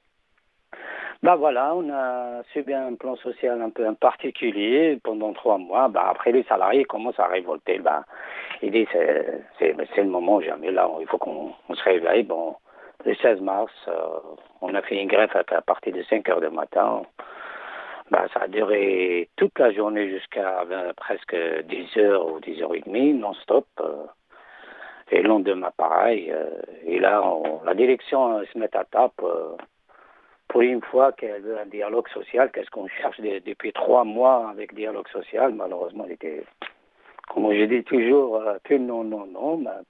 Ben voilà, on a subi un plan social un peu un particulier pendant trois mois. Ben après, les salariés commencent à révolter. Ben, ils disent c'est, c'est, c'est le moment jamais. Là, il faut qu'on on se réveille. Bon, le seize mars, euh, on a fait une grève à, à partir de cinq heures du matin. Ben, ça a duré toute la journée jusqu'à ben, presque dix heures ou dix heures trente, non-stop. Euh, et le lendemain, pareil. Euh, et là, on, la direction euh, se met à table. Euh, Pour une fois qu'elle veut un dialogue social, qu'est-ce qu'on cherche de, depuis trois mois avec dialogue social, malheureusement, il était, comme je dis toujours, euh, que non, non, non. Mais,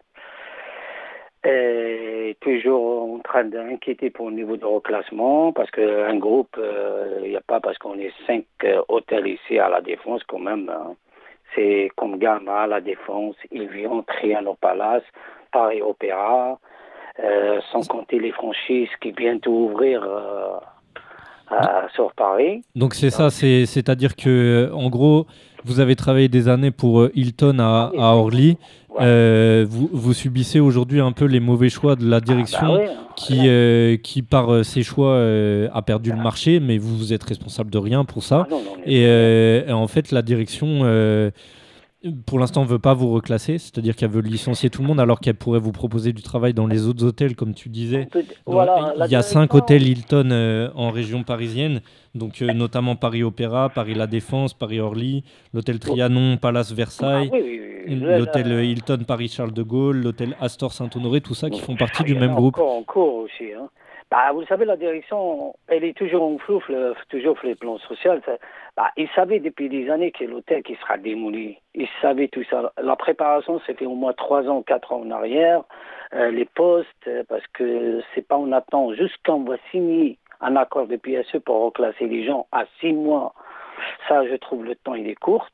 et toujours en train d'inquiéter pour le niveau de reclassement, parce qu'un groupe, il euh, n'y a pas, parce qu'on est cinq euh, hôtels ici à la Défense quand même, hein. C'est comme Gamma, la Défense, Ilvion, Triano Palace, Paris Opéra. Euh, sans compter les franchises qui bientôt ouvrir euh, à, sur Paris. Donc c'est ça, c'est, c'est-à-dire que en gros, vous avez travaillé des années pour Hilton à, à Orly. Ouais. Euh, vous, vous subissez aujourd'hui un peu les mauvais choix de la direction ah bah oui, qui, ouais. euh, qui, par ses choix, euh, a perdu ah. le marché, mais vous, vous êtes responsable de rien pour ça. Ah non, non, et, euh, et en fait, la direction... Euh, pour l'instant, ne veut pas vous reclasser, c'est-à-dire qu'elle veut licencier tout le monde, alors qu'elle pourrait vous proposer du travail dans les autres hôtels, comme tu disais. Peut- Dans- voilà, il la y a cinq direction- hôtels Hilton euh, en région parisienne, donc euh, notamment Paris Opéra, Paris La Défense, Paris Orly, l'hôtel Trianon, Palace Versailles, Ah oui, oui, oui. Là, l'hôtel là- euh, Hilton Paris Charles de Gaulle, l'hôtel Astor Saint-Honoré, tout ça qui font partie Ah, du il y en a même groupe. Encore en cours aussi. Hein. Bah, vous savez, la direction, elle est toujours en flou, le- toujours sur le plan social. Ça- bah, ils savaient depuis des années que l'hôtel qui sera démoli. Ils savaient tout ça. La préparation, c'était au moins trois ans, quatre ans en arrière. Euh, les postes, euh, parce que c'est pas on attend jusqu'à on va signer un accord de P S E pour reclasser les gens à six mois. Ça, je trouve le temps, il est court.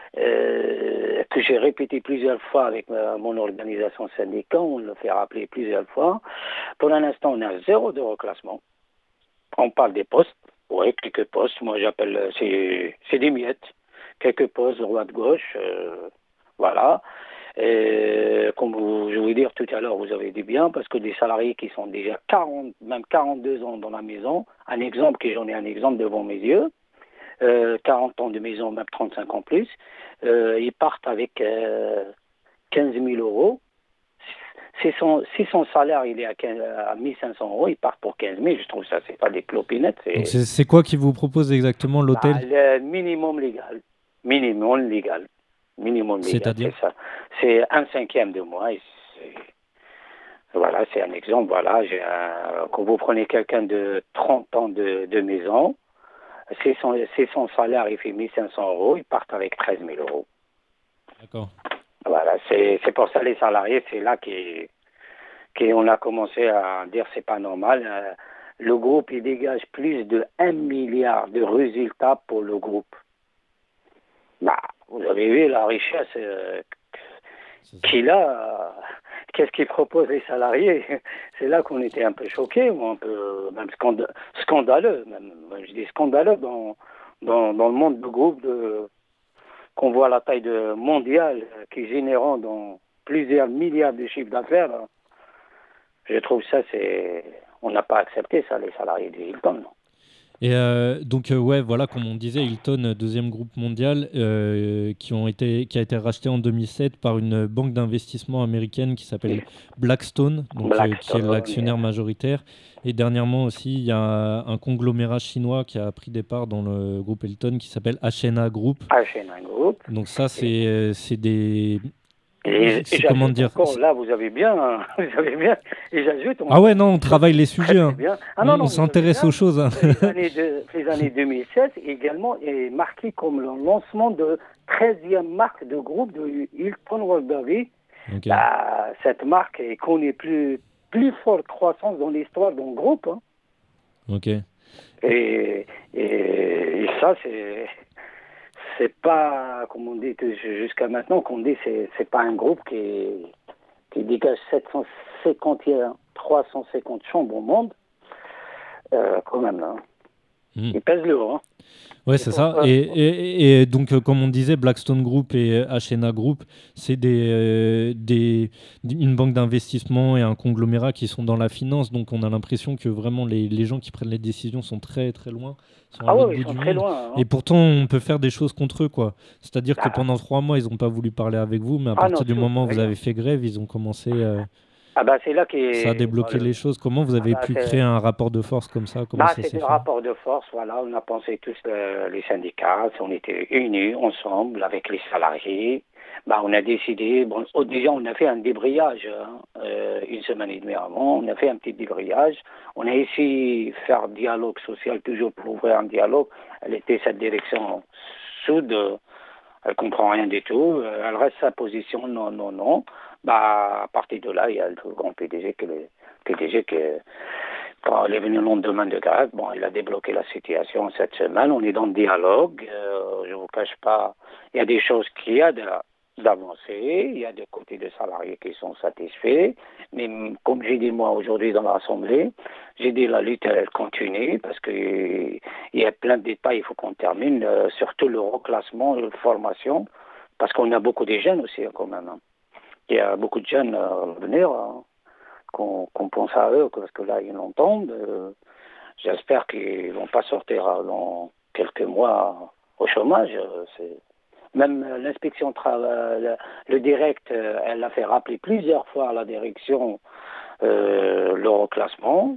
Euh, que j'ai répété plusieurs fois avec euh, mon organisation syndicale, on le fait rappeler plusieurs fois. Pour l'instant, on a zéro de reclassement. On parle des postes, oui, quelques postes, moi j'appelle, euh, c'est, c'est des miettes, quelques postes droite-gauche, euh, voilà. Et, comme vous, je voulais dire tout à l'heure, vous avez dit bien, parce que des salariés qui sont déjà quarante, même quarante-deux ans dans la maison, un exemple, que j'en ai un exemple devant mes yeux, Euh, quarante ans de maison, même trente-cinq ans plus, euh, ils partent avec euh, quinze mille euros. Si son, si son salaire il est à, quinze, à mille cinq cents euros, ils partent pour quinze mille. Je trouve ça, c'est pas des clopinettes. C'est, Donc c'est, c'est quoi qui vous propose exactement l'hôtel? bah, le minimum légal. Minimum légal. Minimum légal. C'est-à-dire c'est ça. C'est un cinquième de mois. Et c'est, voilà, c'est un exemple. Voilà, j'ai un, quand vous prenez quelqu'un de trente ans de, de maison, c'est son, c'est son salaire, il fait mille cinq cents euros, ils partent avec treize mille euros. D'accord. Voilà, c'est, c'est pour ça les salariés, c'est là qu'on qui a commencé à dire c'est pas normal. Euh, le groupe, il dégage plus de un milliard de résultats pour le groupe. Bah, vous avez vu la richesse euh, qu'il a. Euh, qu'est-ce qu'il propose les salariés? C'est là qu'on était un peu choqués, ou un peu même scanda- scandaleux, même, je dis scandaleux dans, dans, dans le monde de groupe, de, qu'on voit la taille de mondiale qui générant dans plusieurs milliards de chiffres d'affaires. Je trouve ça, c'est, on n'a pas accepté ça, les salariés de Hilton. Et euh, donc, euh, ouais, voilà, comme on disait, Hilton, deuxième groupe mondial, euh, qui, ont été, qui a été racheté en deux mille sept par une banque d'investissement américaine qui s'appelle Blackstone, donc, Blackstone, euh, qui est l'actionnaire majoritaire. Et dernièrement aussi, il y a un conglomérat chinois qui a pris des parts dans le groupe Hilton qui s'appelle H and A Group. H and A Group. Donc ça, c'est, euh, c'est des... Et, c'est et comment dire encore, là, vous avez bien, hein, vous avez bien, et j'ajoute... On... Ah ouais, non, on travaille les sujets, hein. Ah non, on, non, on s'intéresse aux choses. Hein. Les années, de, les années deux mille sept également est marqué comme le lancement de treizième marque de groupe de Hilton Wolverine. Okay. Bah, cette marque connaît plus, plus forte croissance dans l'histoire d'un groupe. Hein. Ok. Et, et, et ça, c'est... C'est pas, comme on dit jusqu'à maintenant, qu'on dit c'est c'est pas un groupe qui, qui dégage sept cent cinquante, trois cent cinquante chambres au monde, euh, quand même là. Mmh. Il pèse lourd. Hein. Ouais, c'est ça. Et, et, et donc, euh, comme on disait, Blackstone Group et H and A Group, c'est des, euh, des, une banque d'investissement et un conglomérat qui sont dans la finance. Donc, on a l'impression que vraiment les, les gens qui prennent les décisions sont très, très loin. Sont ah ouais, ils sont très loin. Hein. Et pourtant, on peut faire des choses contre eux, quoi. C'est-à-dire ah. que pendant trois mois, ils n'ont pas voulu parler avec vous, mais à ah partir non, du moment où vous avez fait grève, ils ont commencé... Euh, Ah bah c'est là qui ça a débloqué voilà. les choses. Comment vous avez ah bah pu créer un rapport de force comme ça? Comment bah, ça c'est un rapport de force, voilà. On a pensé tous euh, les syndicats, on était unis ensemble avec les salariés. Bah, on a décidé, bon, déjà on a fait un débrayage hein, euh, une semaine et demie avant, on a fait un petit débrayage. On a essayé de faire un dialogue social, toujours pour ouvrir un dialogue. Elle était cette direction soude, elle comprend rien du tout, elle reste sa position, non, non, non. Bah, à partir de là, il y a le grand P D G que le P D G que quand il est venu le lendemain de grève, bon, il a débloqué la situation cette semaine. On est dans le dialogue. Euh, je vous cache pas, il y a des choses qu'il y a de, d'avancer. Il y a des côtés des salariés qui sont satisfaits. Mais comme j'ai dit moi aujourd'hui dans l'Assemblée, j'ai dit la lutte elle continue parce que il y a plein de détails. Il faut qu'on termine, euh, surtout le reclassement, la formation, parce qu'on a beaucoup de jeunes aussi quand même. Hein. Il y a beaucoup de jeunes à venir, hein, qu'on, qu'on pense à eux, parce que là, ils l'entendent. Euh, j'espère qu'ils ne vont pas sortir dans quelques mois au chômage. C'est, Même euh, l'inspection travail, le, le direct, euh, elle a fait rappeler plusieurs fois à la direction euh, le reclassement.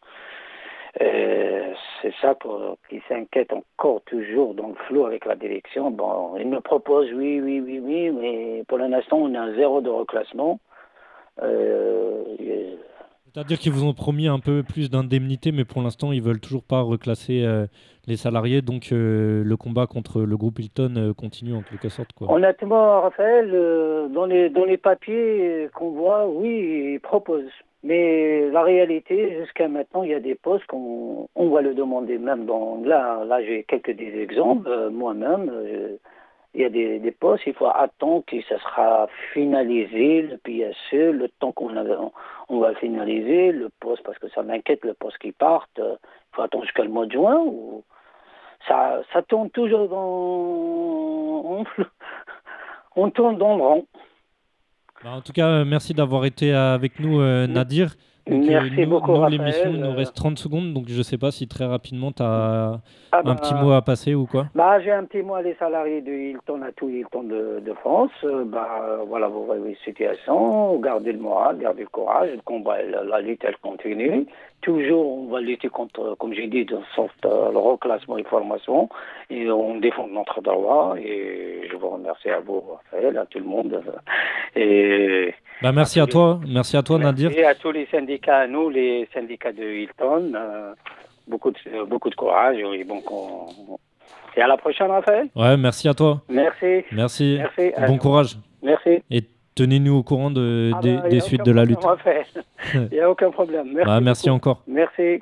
Euh, c'est ça pour, qui s'inquiète encore toujours dans le flou avec la direction. Bon, ils me proposent oui, oui, oui, oui, mais pour l'instant, on a zéro de reclassement. Euh, et... C'est-à-dire qu'ils vous ont promis un peu plus d'indemnité, mais pour l'instant, ils veulent toujours pas reclasser euh, les salariés. Donc, euh, le combat contre le groupe Hilton euh, continue en quelque sorte, quoi. Honnêtement, Raphaël, euh, dans les dans les papiers qu'on voit, oui, ils proposent. Mais la réalité, jusqu'à maintenant, il y a des postes qu'on on va le demander même. Dans, là, là, j'ai quelques des exemples. Euh, moi-même, euh, il y a des, des postes, il faut attendre que ça sera finalisé, le P S E, le temps qu'on a, on, on va finaliser le poste, parce que ça m'inquiète, le poste qui parte. Euh, il faut attendre jusqu'à le mois de juin. Ou... Ça, ça tourne toujours dans... On, on tourne dans le rond. Bah, en tout cas, euh, merci d'avoir été avec nous, euh, Nadir. Donc, merci euh, nous, beaucoup, nous, Raphaël. l'émission, il nous reste trente secondes, donc je ne sais pas si très rapidement tu as Ah un bah, petit mot à passer ou quoi. Bah, j'ai un petit mot à les salariés de Hilton, à tous les Hilton de, de France. Euh, bah, voilà, vous voyez la situation, gardez le moral, gardez le courage, le combat, la, la lutte, elle continue. Toujours, on va lutter contre, comme j'ai dit, dans sorte, euh, le reclassement et formation, et on défend notre droit, et je vous remercie à vous, Raphaël, à tout le monde. Et... Bah, merci à toi, merci à toi, Merci Nadir. à tous les syndicats, à nous, les syndicats de Hilton. Euh, beaucoup, de, beaucoup de courage. Et, bon, qu'on... et à la prochaine, Raphaël. Ouais, merci à toi. Merci. Merci. Merci. Bon courage. Merci. Et tenez-nous au courant de, Ah des, bah, des y a suites aucun de la problème, lutte. Raphaël. Il n'y a aucun problème. Merci, Bah, merci beaucoup. encore. Merci.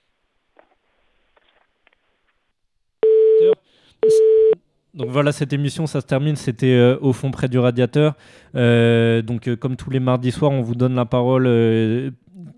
Donc voilà, cette émission, ça se termine. C'était euh, Au fond près du radiateur. Euh, donc euh, comme tous les mardis soirs, on vous donne la parole. Euh,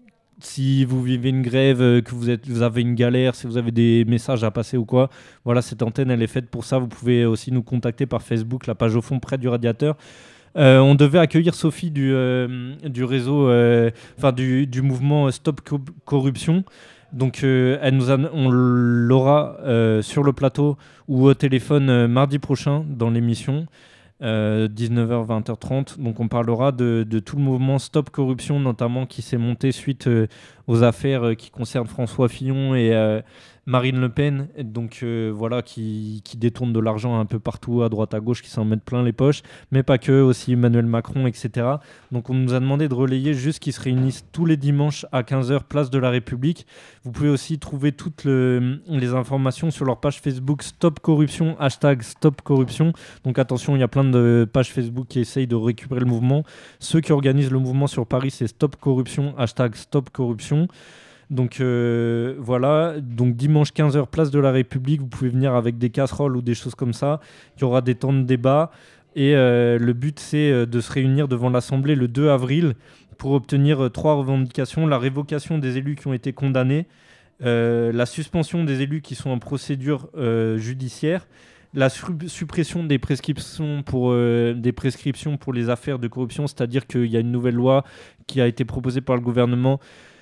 si vous vivez une grève, euh, que vous, êtes, vous avez une galère, si vous avez des messages à passer ou quoi, voilà, cette antenne, elle est faite pour ça. Vous pouvez aussi nous contacter par Facebook, la page Au fond près du radiateur. Euh, on devait accueillir Sophie du, euh, du réseau, euh, enfin du, du mouvement Stop Co- Corruption. Donc euh, elle nous a, on l'aura euh, sur le plateau ou au téléphone euh, mardi prochain dans l'émission, euh, dix-neuf heures vingt heures trente. Donc on parlera de, de tout le mouvement Stop Corruption, notamment qui s'est monté suite euh, aux affaires euh, qui concernent François Fillon et euh, Marine Le Pen, donc euh, voilà, qui, qui détournent de l'argent un peu partout, à droite, à gauche, qui s'en mettent plein les poches, mais pas que, aussi Emmanuel Macron, et cetera. Donc on nous a demandé de relayer juste qu'ils se réunissent tous les dimanches à quinze heures, place de la République. Vous pouvez aussi trouver toutes le, les informations sur leur page Facebook Stop Corruption, hashtag Stop Corruption. Donc attention, il y a plein de pages Facebook qui essayent de récupérer le mouvement. Ceux qui organisent le mouvement sur Paris, c'est Stop Corruption, hashtag Stop Corruption. Donc euh, voilà, donc dimanche quinze heures, place de la République, vous pouvez venir avec des casseroles ou des choses comme ça. Il y aura des temps de débat et euh, le but c'est euh, de se réunir devant l'Assemblée le deux avril pour obtenir euh, trois revendications: la révocation des élus qui ont été condamnés, euh, la suspension des élus qui sont en procédure euh, judiciaire, la su- suppression des prescriptions pour, euh, des prescriptions pour les affaires de corruption, c'est-à-dire qu'il y a une nouvelle loi qui a été proposée par le gouvernement.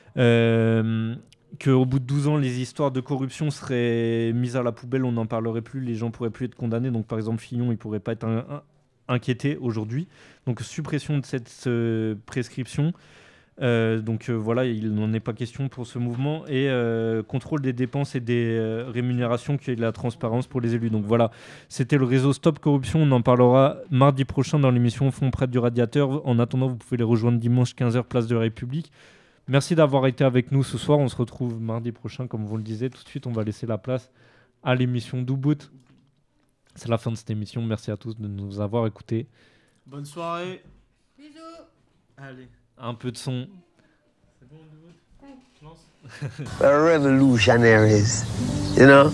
Euh, qu'au bout de douze ans, les histoires de corruption seraient mises à la poubelle, on n'en parlerait plus, les gens ne pourraient plus être condamnés. Donc, par exemple, Fillon, il ne pourrait pas être un, un, inquiété aujourd'hui. Donc, suppression de cette euh, prescription. Euh, donc, euh, voilà, il n'en est pas question pour ce mouvement. Et euh, contrôle des dépenses et des euh, rémunérations, qu'il y ait de la transparence pour les élus. Donc, voilà, c'était le réseau Stop Corruption. On en parlera mardi prochain dans l'émission Fond près du radiateur. En attendant, vous pouvez les rejoindre dimanche quinze heures, place de la République. Merci d'avoir été avec nous ce soir. On se retrouve mardi prochain, comme vous le disiez. Tout de suite, on va laisser la place à l'émission d'Ubud. C'est la fin de cette émission. Merci à tous de nous avoir écoutés. Bonne soirée. Bisous. Allez. Un peu de son. C'est bon, Ubud? Je lance. We're revolutionaries, you know?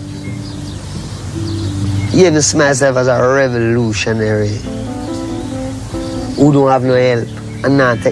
You know, see myself as a revolutionary who don't have no help and not take